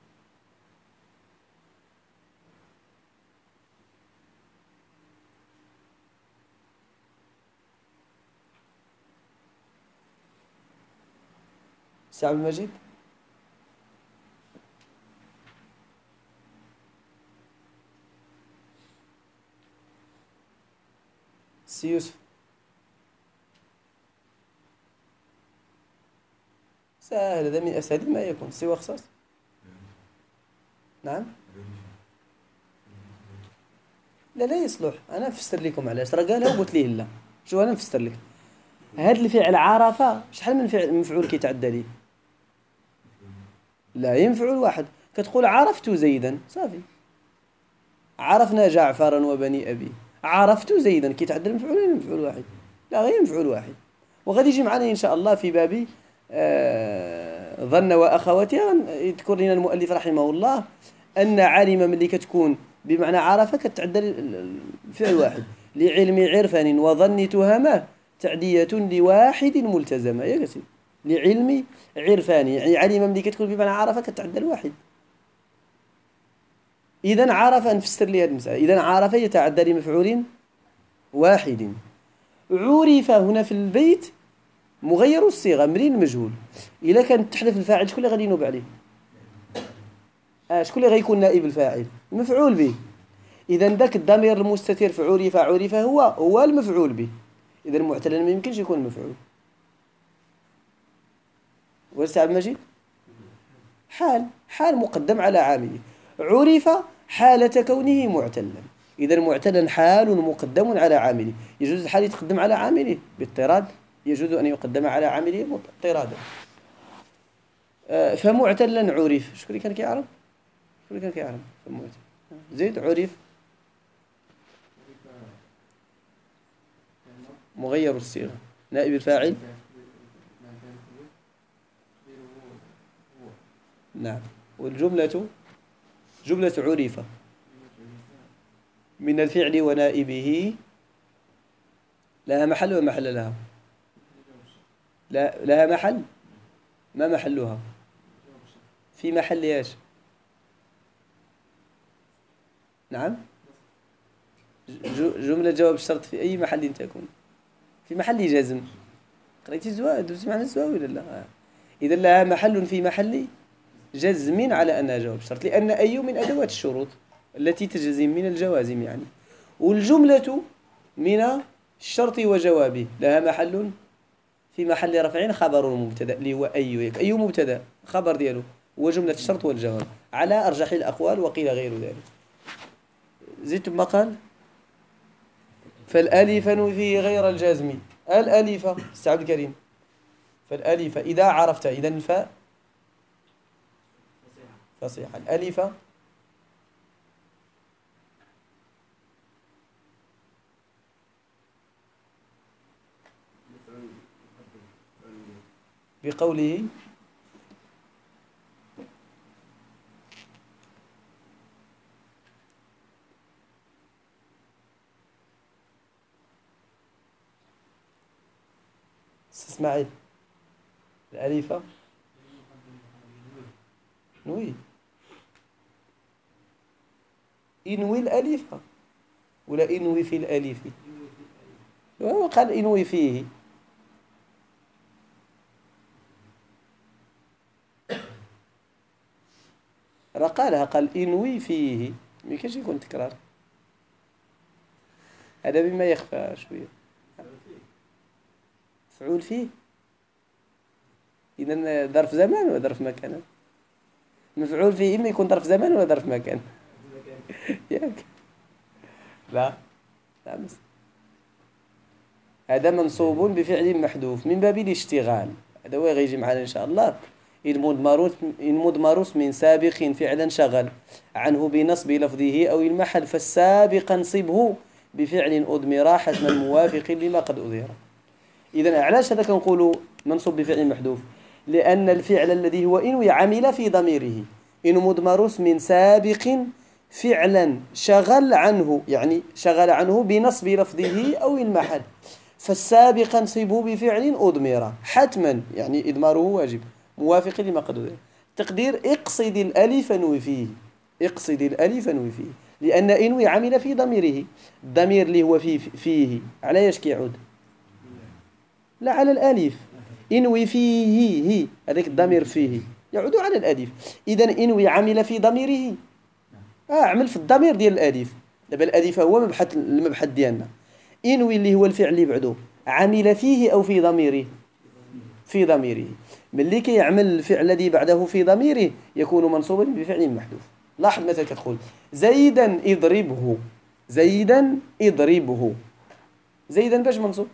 سي عبد المجيد، سي يوسف، سهل، هذا من أسهل ما يكون سوى خصاص. نعم، لا يصلح. أنا نفسر لكم علاش، راه قالها وقلت ليه لا. شو أنا نفسر لك، هاد الفعل عرفة شحال من فعل مفعول كيتعدى ليه؟ لا ينفعل واحد. كتقول عرفت زيدا صافي، عرفنا جعفرا وبني أبي، عرفت زيدا كيتعدى المفعولين المفعول واحد؟ لا، غير مفعول واحد. وغادي يجي معنا إن شاء الله في باب ظن وأخواتها يذكر لنا المؤلف رحمه الله أن علم ملي كتكون بمعنى عرفة كتعدى الفعل واحد. لعلم عرفان وظن تهمه تعدية لواحد ملتزمة. يا قسم لعلم عرفان، يعني علم ملي كتكون بمعنى عرفة كتعدى الواحد. إذا عرف، نفسر لي هذه المسألة، إذا عرف يتعدى لمفعول واحد. عرف هنا في البيت مغير الصيغة منين المجهول. إذا كانت تحذف الفاعل شكون اللي غادي ينوب عليه؟ شكون اللي غيكون نائب الفاعل؟ المفعول به. إذا ذاك الضمير المستتر في عرف هو المفعول به. إذا المعتل ما يمكنش يكون المفعول. ولسه عبد المجيد، حال مقدم على عامله. عرف حالة كونه معتلا، إذا معتلا حال مقدم على عامله. يجوز الحال يتقدم على عامله باضطراد، يجوز أن يقدم على عامله اضطرادا. فمعتلا عرف، شكون اللي كان كيعرف؟ شكون اللي كان كيعرف فمعتل؟ زيد. عرف مغير الصيغة نائب الفاعل. نعم. والجملة جملة عرف من الفعل ونائبه لها محل وما محل لها؟ لا لها محل. ما محلها؟ في محل ايش؟ نعم، جملة جواب الشرط في أي محل تكون؟ في محل جزم. قريتي الزواج؟ دوزي معنا الزواج ولا لا؟ إذا لها محل في محل جزم على أنها جواب الشرط، لأن أي من أدوات الشروط التي تجزم من الجوازم يعني. والجملة من الشرط وجوابه لها محل في محل رفع خبر مبتدا اللي هو أي مبتدا خبر دياله هو جملة الشرط والجواب على أرجح الأقوال، وقيل غير ذلك. زدتم ما قال؟ فالألف نفي غير الجازم. الألف أستاذ عبد الكريم، فالألف إذا عرفت إذا الفاء فصيحة. الألف بقوله اسماعيل، الألف نوي، إنوي الألف ولا إنوي في الألف؟ هو قال إنوي فيه. راه قالها، قال إنوي فيه، ما يمكنش يكون تكرار. هذا بما يخفى شوية. مفعول فيه إذا ظرف زمان ولا ظرف مكان؟ مفعول فيه إما يكون ظرف زمان ولا ظرف مكان؟ ياك لا هذا منصوب بفعل محذوف من باب الاشتغال. هذا هو غيجي معنا إن شاء الله. إن مضمروس من سابق فعلا شغل عنه بنصب لفظه أو المحل، فالسابق انصبه بفعل أضمر حتما موافق لما قد أظهر. إذا علاش هذا كنقولوا منصوب بفعل محذوف؟ لأن الفعل الذي هو إنوي عمل في ضميره. إن مضمروس من سابق فعلا شغل عنه، يعني شغل عنه بنصب لفظه أو المحل، فالسابق انصبه بفعل أضمر حتما، يعني إضماره واجب موافق لما قدر. تقدير اقصد الألف انوي فيه، اقصد الألف انوي فيه، لأن انوي عمل في ضميره، الضمير اللي هو فيه على ايش كيعود؟ لا، على الألف. انوي فيه، هي هذاك الضمير فيه يعود على الألف. إذا انوي عمل في ضميره، عمل في الضمير ديال الألف. دابا الألف هو المبحث ديالنا. انوي اللي هو الفعل اللي بعده عمل فيه أو في ضميره؟ في ضميره. ملي كيعمل الفعل الذي بعده في ضميره يكون منصوبا بفعل محذوف. لاحظ مثلا كتقول زيدا اضربه، زيدا اضربه، زيدا باش منصوب؟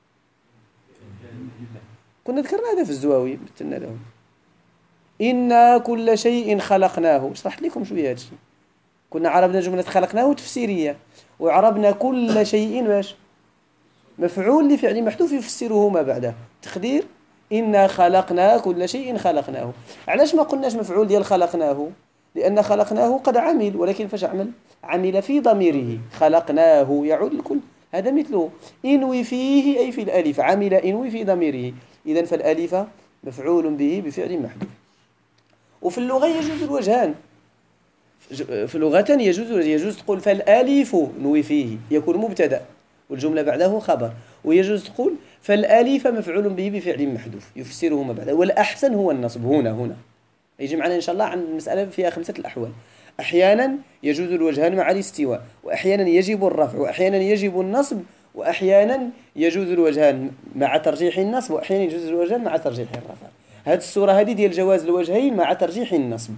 كنا ذكرنا هذا في الزواوي مثلنا لهم. إنا كل شيء خلقناه، شرحت لكم شوية هذا الشيء. كنا عربنا جملة خلقناه تفسيرية، وعربنا كل شيء باش مفعول لفعل محذوف يفسره ما بعده. تقدير إنا خلقنا كل شيء خلقناه. علاش ما قلناش مفعول ديال خلقناه؟ لأن خلقناه قد عمل، ولكن فاش عمل في ضميره، خلقناه يعود الكل. هذا مثله إنوي فيه أي في الألف، عمل إنوي في ضميره. إذن فالألف مفعول به بفعل محذوف. وفي اللغة يجوز الوجهان، في لغة يجوز تقول فالألف نوي فيه يكون مبتدأ والجملة بعده خبر، ويجوز تقول فالألف مفعول به بفعل محذوف يفسره ما بعده. والأحسن هو النصب. هنا يجي معنا إن شاء الله عن المسألة فيها 5 الأحوال. أحيانا يجوز الوجهان مع الاستواء، وأحيانا يجب الرفع، وأحيانا يجب النصب، وأحيانا يجوز الوجهان مع ترجيح النصب، وأحيانا يجوز الوجهان مع ترجيح الرفع. هذه الصورة هذه ديال جواز الوجهين مع ترجيح النصب.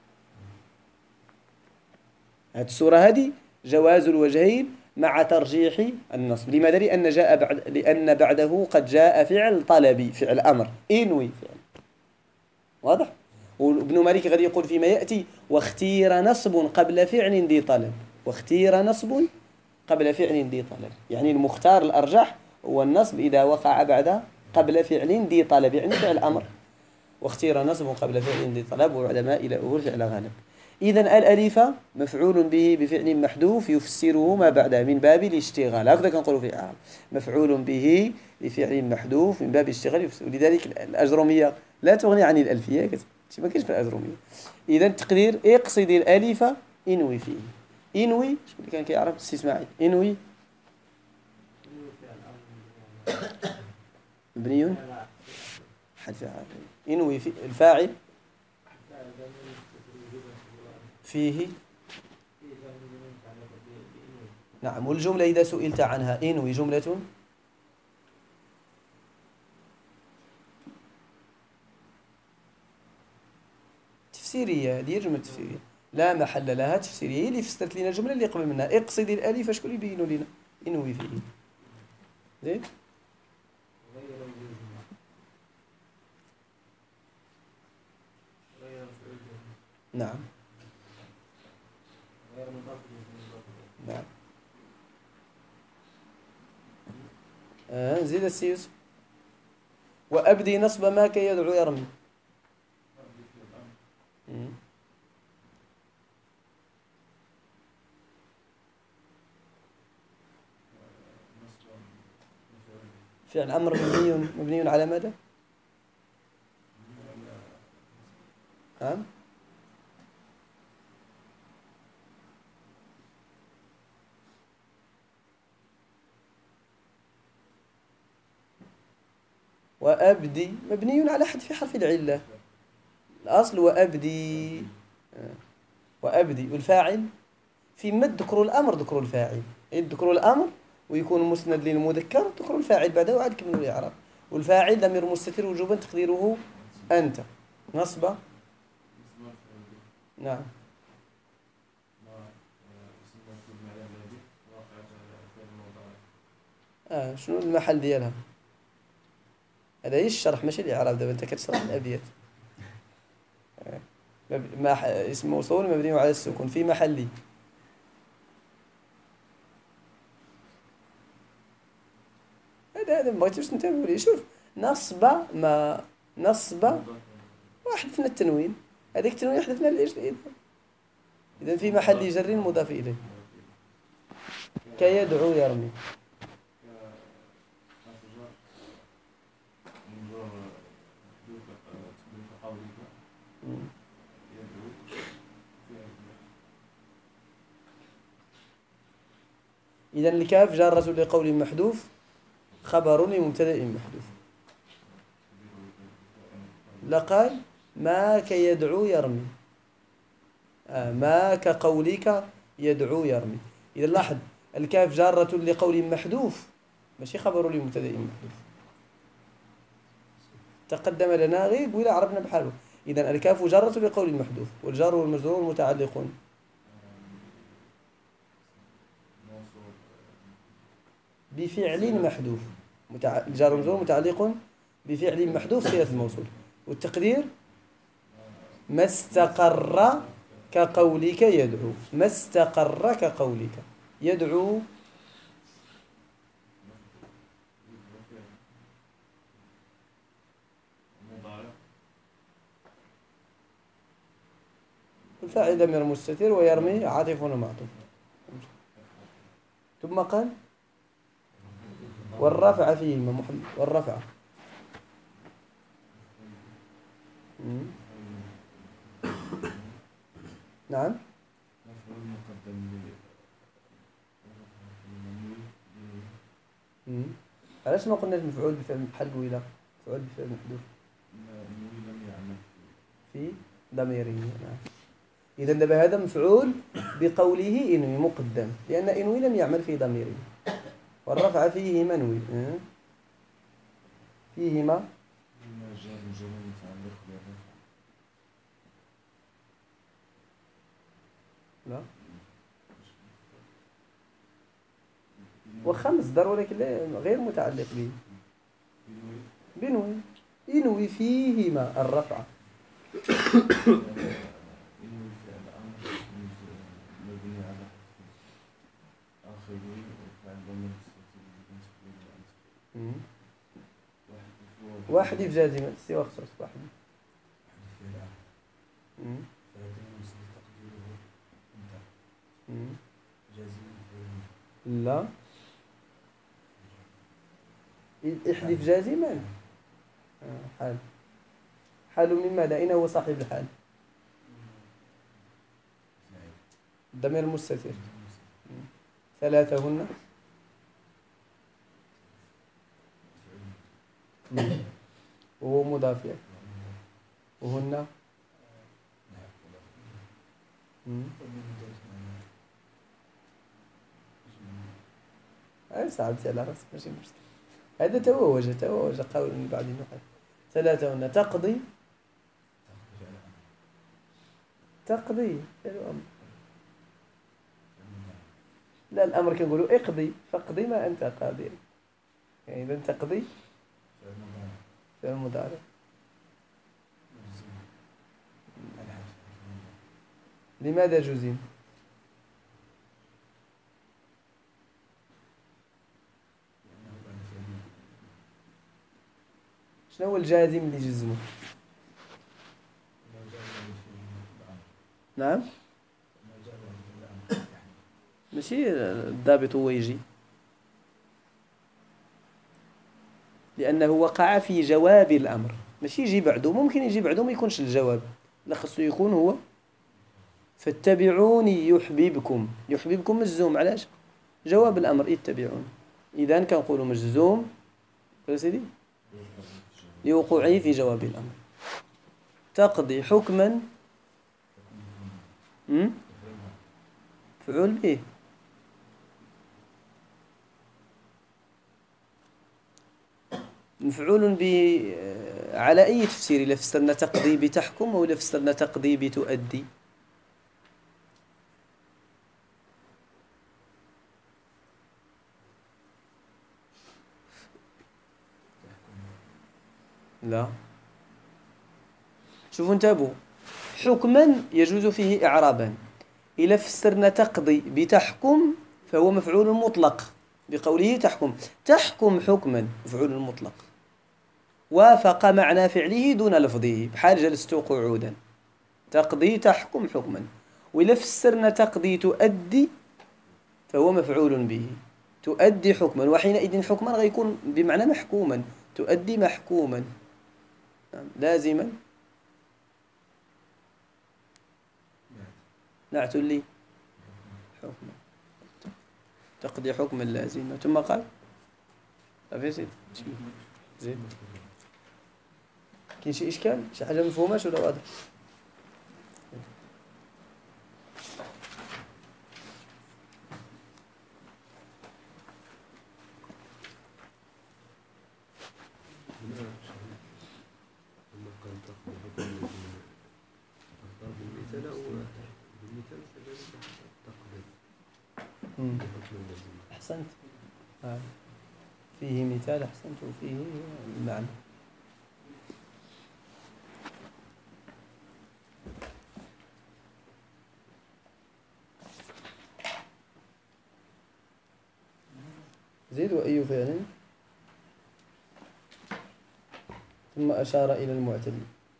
هذه الصورة هذه جواز الوجهين مع ترجيح النصب. لماذا؟ لأن بعده قد جاء فعل طلبي، فعل أمر، إنوي فعل. واضح؟ وابن مالك غادي يقول فيما يأتي واختير نصب قبل فعل ذي طلب، واختير نصب قبل فعل ذي طلب، يعني المختار الأرجح هو النصب إذا وقع قبل فعل ذي طلب، يعني فعل أمر. واختير نصب قبل فعل ذي طلب وبعد ما إلى أول فعل غالب. إذن الألف مفعول به بفعل محذوف يفسره ما بعده من باب الاشتغال. هكذا كنقولوا في العرب، مفعول به بفعل محذوف من باب الاشتغال يفسره. لذلك الأجرومية لا تغني عن الألفية، ما كاينش في الأجرومية. إذن تقدير اقصد الألف انوي فيه. انوي شكون اللي كان كيعرف؟ السي اسماعيل. انوي مبني حد فعل. انوي في الفاعل فيه. نعم. والجملة إذا سئلت عنها انوي جملة تفسيرية. هذه جملة تفسيرية لا محل لها، تفسيرية. هي اللي فسرت لنا الجملة اللي قبل منها. اقصد الألف شكون اللي يبينوا لنا انوي فيه؟ زين. نعم نعم. زيد السيوس. وأبدي نصب ما كي يدعو يرمي. فعل أمر مبني على ماذا؟ وأبدي مبني على حذف حرف العلة. الأصل وأبدي. وأبدي. والفاعل في مد ذكر الأمر ذكر الفاعل، ذكر الأمر ويكون مسند للمذكر، ذكر الفاعل بعده وعاد كملوا الإعراب. والفاعل ضمير مستتر وجوبا تقديره أنت. نصب. نعم. شنو المحل ديالها؟ هذا هي الشرح ماشي الإعراب. دابا أنت كتشرح الأبيات. اسم موصول مبني على السكون في محل. هذا ما بغيتوش تنتبهوا ليه. شوف نصب ما نصب وحذفنا التنوين، هذاك التنوين حذفنا لإيش؟ إذن في محل جر مضاف إليه. كيدعو يرمي. إذن الكاف جارة لقول محذوف خبر لمبتدأ محذوف. لقال ما كيدعو يرمي، ما كقولك يدعو يرمي. إذا لاحظ الكاف جارة لقول محذوف ماشي خبر لمبتدأ محذوف. تقدم لنا غيب ولا عرفنا بحاله. إذا الكاف جارة لقول محذوف، والجار والمجرور متعلقون بفعل محذوف. الجار والمجرور متعلق بفعل محذوف صيغة الموصول، والتقدير ما استقر كقولك يدعو. ما استقر كقولك يدعو الفاعل ضمير مستتر ويرمي عاطف ومعطوف. ثم قال والرفع فيهما محمد والرفع. نعم. علاش ما قلناش مفعول بفعل بحال قويله مفعول بفعل محذوف في ضميره. نعم. إذا دابا هذا مفعول بقوله إنوي مقدم، لأن إنوي لم يعمل في ضميره. والرفع فيه منوي فيهما لا وخمس ضر ولكن غير متعلق به. بنوي إنوي فيهما الرفع. واحد في جازمة سوى خصوص واحد. لا احذف جازما. حال من ماذا؟ أين هو صاحب الحال؟ الضمير المستتر. ثلاثهن وهو مضاف إليه. وهن صعبت على راسك ماشي مشكل. هذا توهج قول من بعد النحاة. ثلاثهن تقضي الأمر. لا الأمر كنقولوا اقضي فاقضي ما أنت قادر. يعني إذا تقضي فعل مضارع. لماذا جزم؟ شنو هو الجازم اللي جزمه؟ نعم ماشي الضابط هو يجي، لأنه وقع في جواب الأمر ماشي يجي بعده. ممكن يجي بعده ما يكونش الجواب، لا خصو يكون هو. فاتبعوني يحببكم. يحببكم مجزوم علاش؟ جواب الأمر اتبعوني. إذن كنقولوا مجزوم يا سيدي لوقوعه في جواب الأمر. تقضي حكما مفعول به. مفعول به على أي تفسير؟ إلا فسرنا تقضي بتحكم أو إلا فسرنا تقضي بتؤدي. لا شوفوا انتبهوا، حكما يجوز فيه إعرابا. إلا فسرنا تقضي بتحكم فهو مفعول مطلق بقوله تحكم. تحكم حكما مفعول مطلق وافق معنى فعله دون لفظه، بحال جلست قعودا. تقضي تحكم حكما. وإلا فسرنا تقضي تؤدي فهو مفعول به، تؤدي حكما، وحينئذ حكما غيكون بمعنى محكوما، تؤدي محكوما لازما نعت لي حكما، تقضي حكما لازما. ثم قال صافي زيد زيد. كاين شي إشكال، شي حاجة مفهوماش ولا واضح؟ أحسنت. فيه مثال، أحسنت، وفيه المعنى. زيد. وأي فعل. ثم أشار إلى المعتل.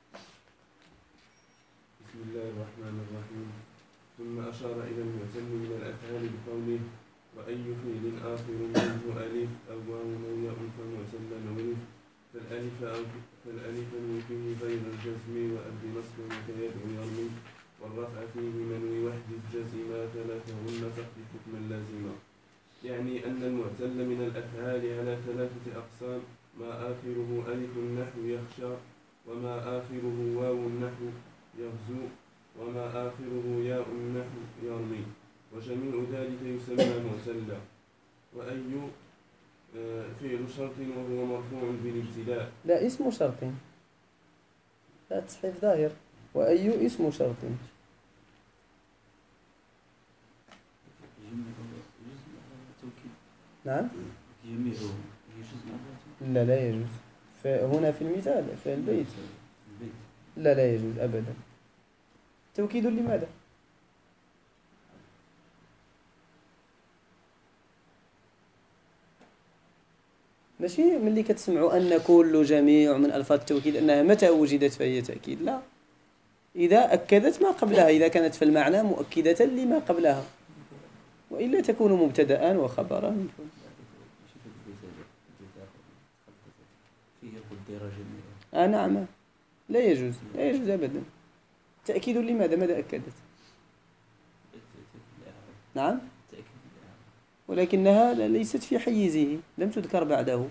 بسم الله الرحمن الرحيم. ثم أشار إلى المعتل من الأفعال بقوله وأي فعل آخر منه ألف أو واو أو ياء فمعتل نورث فالألف فيه غير الجزم وأبد نصب كيدعو يرمي والرفع فيه منوي وحد الجزم ثلاثهن تقضي حكما لازما. يعني أن المعتل من الأفعال على ثلاثة أقسام: ما آخره ألف النحو يخشى، وما آخره واو النحو يغزو، وما آخره ياء النحو يرمي، وجميع ذلك يسمى معتلا. وأي فعل شرط وهو مرفوع بالابتداء. لا، اسم شرط، لا تصحيف ظاهر. وأي اسم شرط. نعم. لا يجوز. فهنا في المثال في البيت لا يجوز أبدا. توكيد لماذا؟ ماشي ملي كتسمعوا أن كل جميع من ألفاظ التوكيد أنها متى وجدت فهي تأكيد، لا، إذا أكدت ما قبلها، إذا كانت في المعنى مؤكدة لما قبلها، وإلا تكون مبتدأ وخبرا. نعم، لا يجوز أبدا. تأكيد لماذا؟ ماذا أكدت؟ نعم، ولكنها ليست في حيزه، لم تذكر بعده.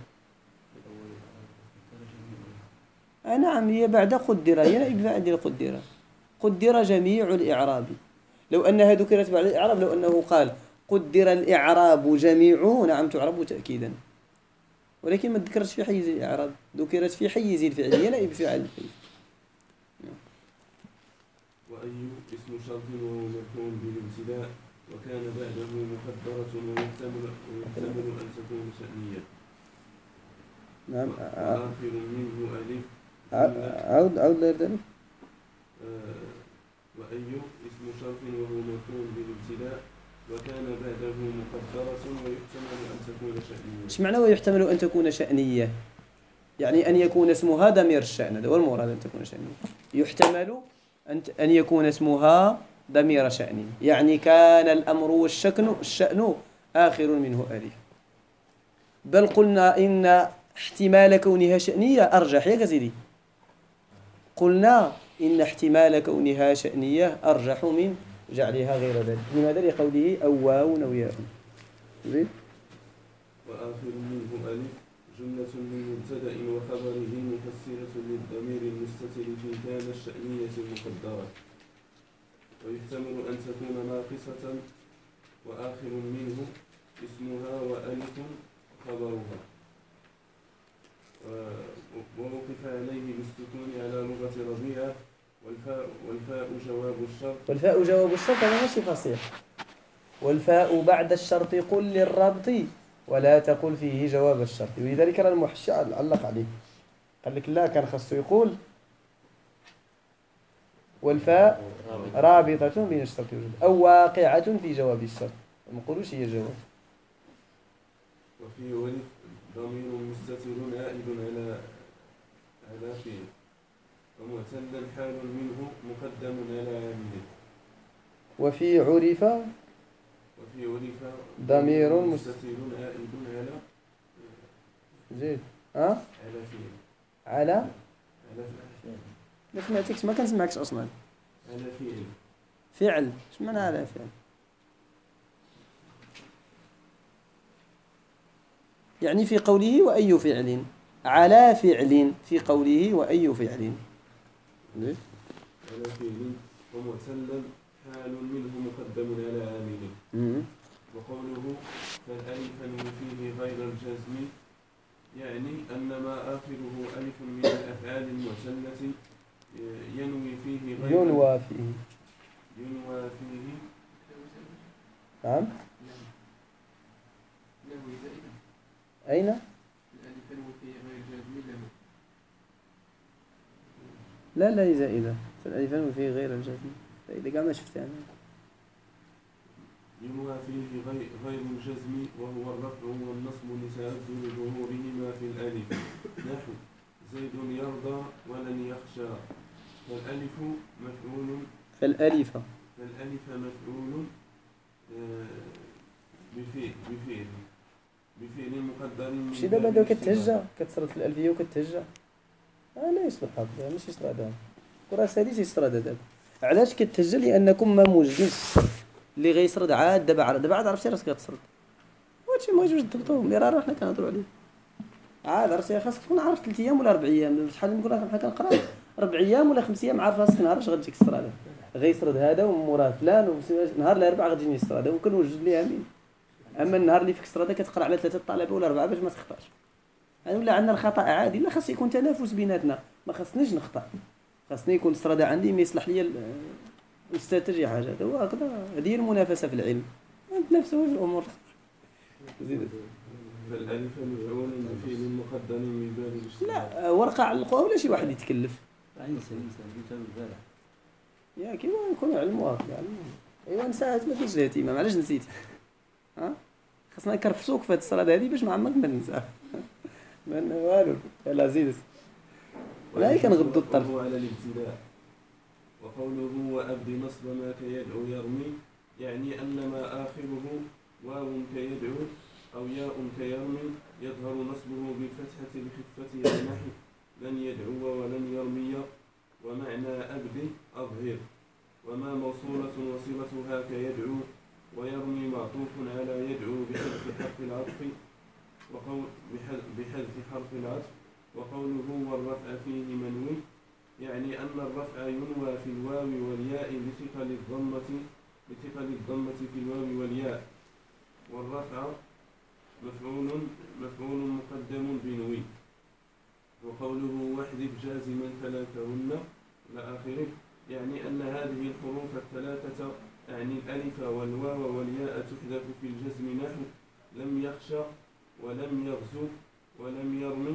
نعم، هي بعد قدر، هي نائب فاعل قدر جميع الإعراب. لو أنها ذكرت بعد الإعراب، لو أنه قال قدر الإعراب جميعه، نعم تعرب تأكيدا، ولكن ما ذكرتش في حيز الإعراب، ذكرت في حيز الفعل، هي نائب فاعل. وأي اسم شرط وهو مرفوع بالابتداء وكان بعده مقدرة ويحتمل أن تكون شأنية. نعم. وآخر منه ألف. عود لا يردني. وأي اسم شرط وهو مرفوع بالابتداء وكان بعده مقدرة ويحتمل أن تكون شأنية. ايش معنى ويحتمل أن تكون شأنية؟ يعني أن يكون اسمها ضمير الشأن، هذا هو المراد، أن تكون شأنية. يحتمل أن يكون اسمها ضمير شأن، يعني كان الأمر والشأن آخر منه ألف. بل قلنا إن احتمال كونها شأنية أرجح، يا كسيدي، قلنا إن احتمال كونها شأنية أرجح من جعلها غير ذلك. لماذا؟ لقوله أو واو أو ياء. زين. وآخر منه ألف جملة من مبتدأ وخبره مفسرة للضمير المستتر في كان الشأنية المقدرة، ويحتمل أن تكون ناقصة. وآخر منه اسمها وألف خبرها، ووقف عليه بالسكون على لغة ربيعة. والفاء جواب الشرط. والفاء جواب الشرط هذا ماشي فصيح. والفاء بعد الشرط قل للربط ولا تقل فيه جواب الشرط، ولذلك راه المحشي علق عليه، قال لك لا، كان خاصو يقول والفاء رابطة بين الشرط والجواب، أو واقعة في جواب الشرط، ما نقولوش هي الجواب. وفي ولد ضمير مستتر عائد على فيه، ومعتل حال منه مقدم على عامله. وفي عرف وفي عرف ضمير مستتر عائد على زيد على فعل على على فعل ما سمعتكش، ما كنسمعكش اصلا. على فعل فعل، اش معنى على فعل؟ يعني في قوله وأي فعل، على فعل في قوله وأي فعل. زيد على فعل ومعتلا حال منه مقدم على عامله. وقوله فالألف فيه غير الجزم يعني أن ما آخره ألف من الأفعال المعتلة ينوي فيه غير ينوى فيه. ينوى فيه نعم. أين؟ الألف فيه غير الجازم له. لا زائدة، فالألفان فيه غير الجزم. إذا قاعد ما شفت يعني. ينوى فيه غير الجزم وهو الرفع والنصب لتعذر ظهورهما في الألف نحو زيد يرضى ولن يخشى. فالألف مفعول فالألف مفعول بفعل مقدر من شي دابا داك كتهجى كتصرد في الألفية وكتهجى. لا يصلح هذا، ماشي يصرد هذا. كرة سادس يصرد هذا. علاش كتهجى؟ لأنكم ما موجدينش اللي غيسرد عاد دابا عاد عرفتي راسك كتسرد. هادشي ما يجوز تضبطوه، مرارا حنا كنهضروا عليه. عاد عرفتي خاصك تكون عارف 3 أيام ولا 4 أيام. شحال نقول لك حنا كنقرا 4 أيام ولا 5 أيام عارف راسك نهار اش غتجيك السراده. غيسرد هذا وموراه فلان نهار الاربعاء غتجيني السراده وكنوجد ليها مين. اما النهار اللي فيك السراده كتقرا على 3 طلبه ولا 4 باش ما تخطاش. يعني ولا عندنا الخطا عادي، لا خاص يكون تنافس بيناتنا، ما خاصنيش نخطا، خاصني يكون السراده عندي ما يصلح لي الاستاذ تجي حاجه. هو هكذا، هذه هي المنافسه في العلم، نتنافسوا في الامور. زيد. فالألف مفعول بفعل مقدر من باب الاجتهاد. لا ورقه علقوها ولا شي واحد يتكلف. انسى قلتها بالبارح. يا كيما نكونوا علموها ايوا نسات ما فيش الاهتمام. علاش نسيتي؟ خاصنا نكرفسوك في هاد الصلاه هذه باش ما عمرك ما ننساها. من والو يلا زيد. ولا كنغضوا الطرف على الابتداء. وقوله وأبد نصب ما كيدعو يرمي يعني أن ما آخره واو كيدعو أو ياء كيرمي يظهر نصبه بالفتحة لخفتها نحو لن يدعو ولن يرمي. ومعنى أبد أظهر. وما موصولة وصلتها كيدعو ويرمي معطوف على يدعو بحذف حرف العطف وقوله والرفع فيه منوي يعني أن الرفع ينوى في الواو والياء بثقل الضمة في الواو والياء. والرفع مفعول مقدم بنوي. وقوله واحذف جازما ثلاثهن إلى آخره يعني أن هذه الحروف الثلاثة أعني الألف والواو والياء تحذف في الجزم نحو لم يخشى ولم يغزو ولم يرمي.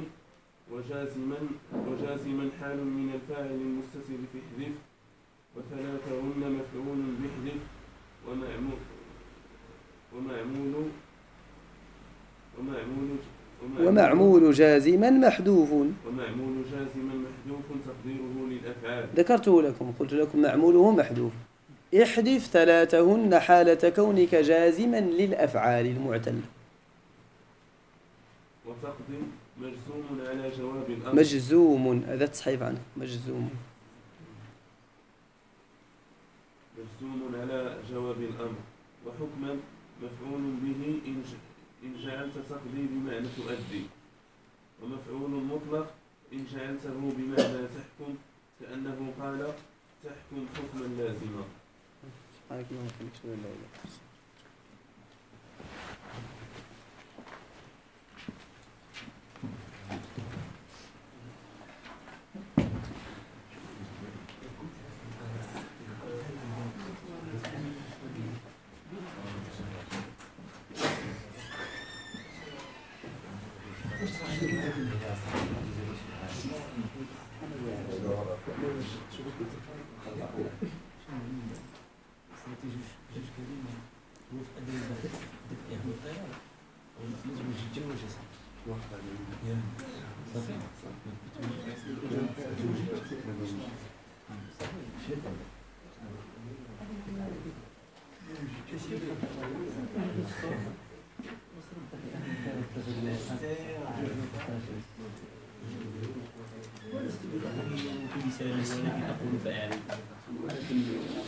وجازما حال من الفاعل المستتر في احذف. وثلاثهن مفعول بحذف ومعمول جازما محذوف. ومعمول جازما محذوف تقديره للأفعال. ذكرته لكم، قلت لكم معموله محذوف. احذف ثلاثهن حالة كونك جازما للأفعال المعتلة. وتقدم مجزوم على جواب الأمر. مجزوم، هذا تصحيف عنه. مجزوم على جواب الأمر. وحكما مفعول به إن جعلت تقضي بمعنى تؤدي. ومفعول مطلق إن جعلته بمعنى تحكم كأنه قال تحكم حكما لازما. ولست بقوي بلسانك تقول فاعل، ولكن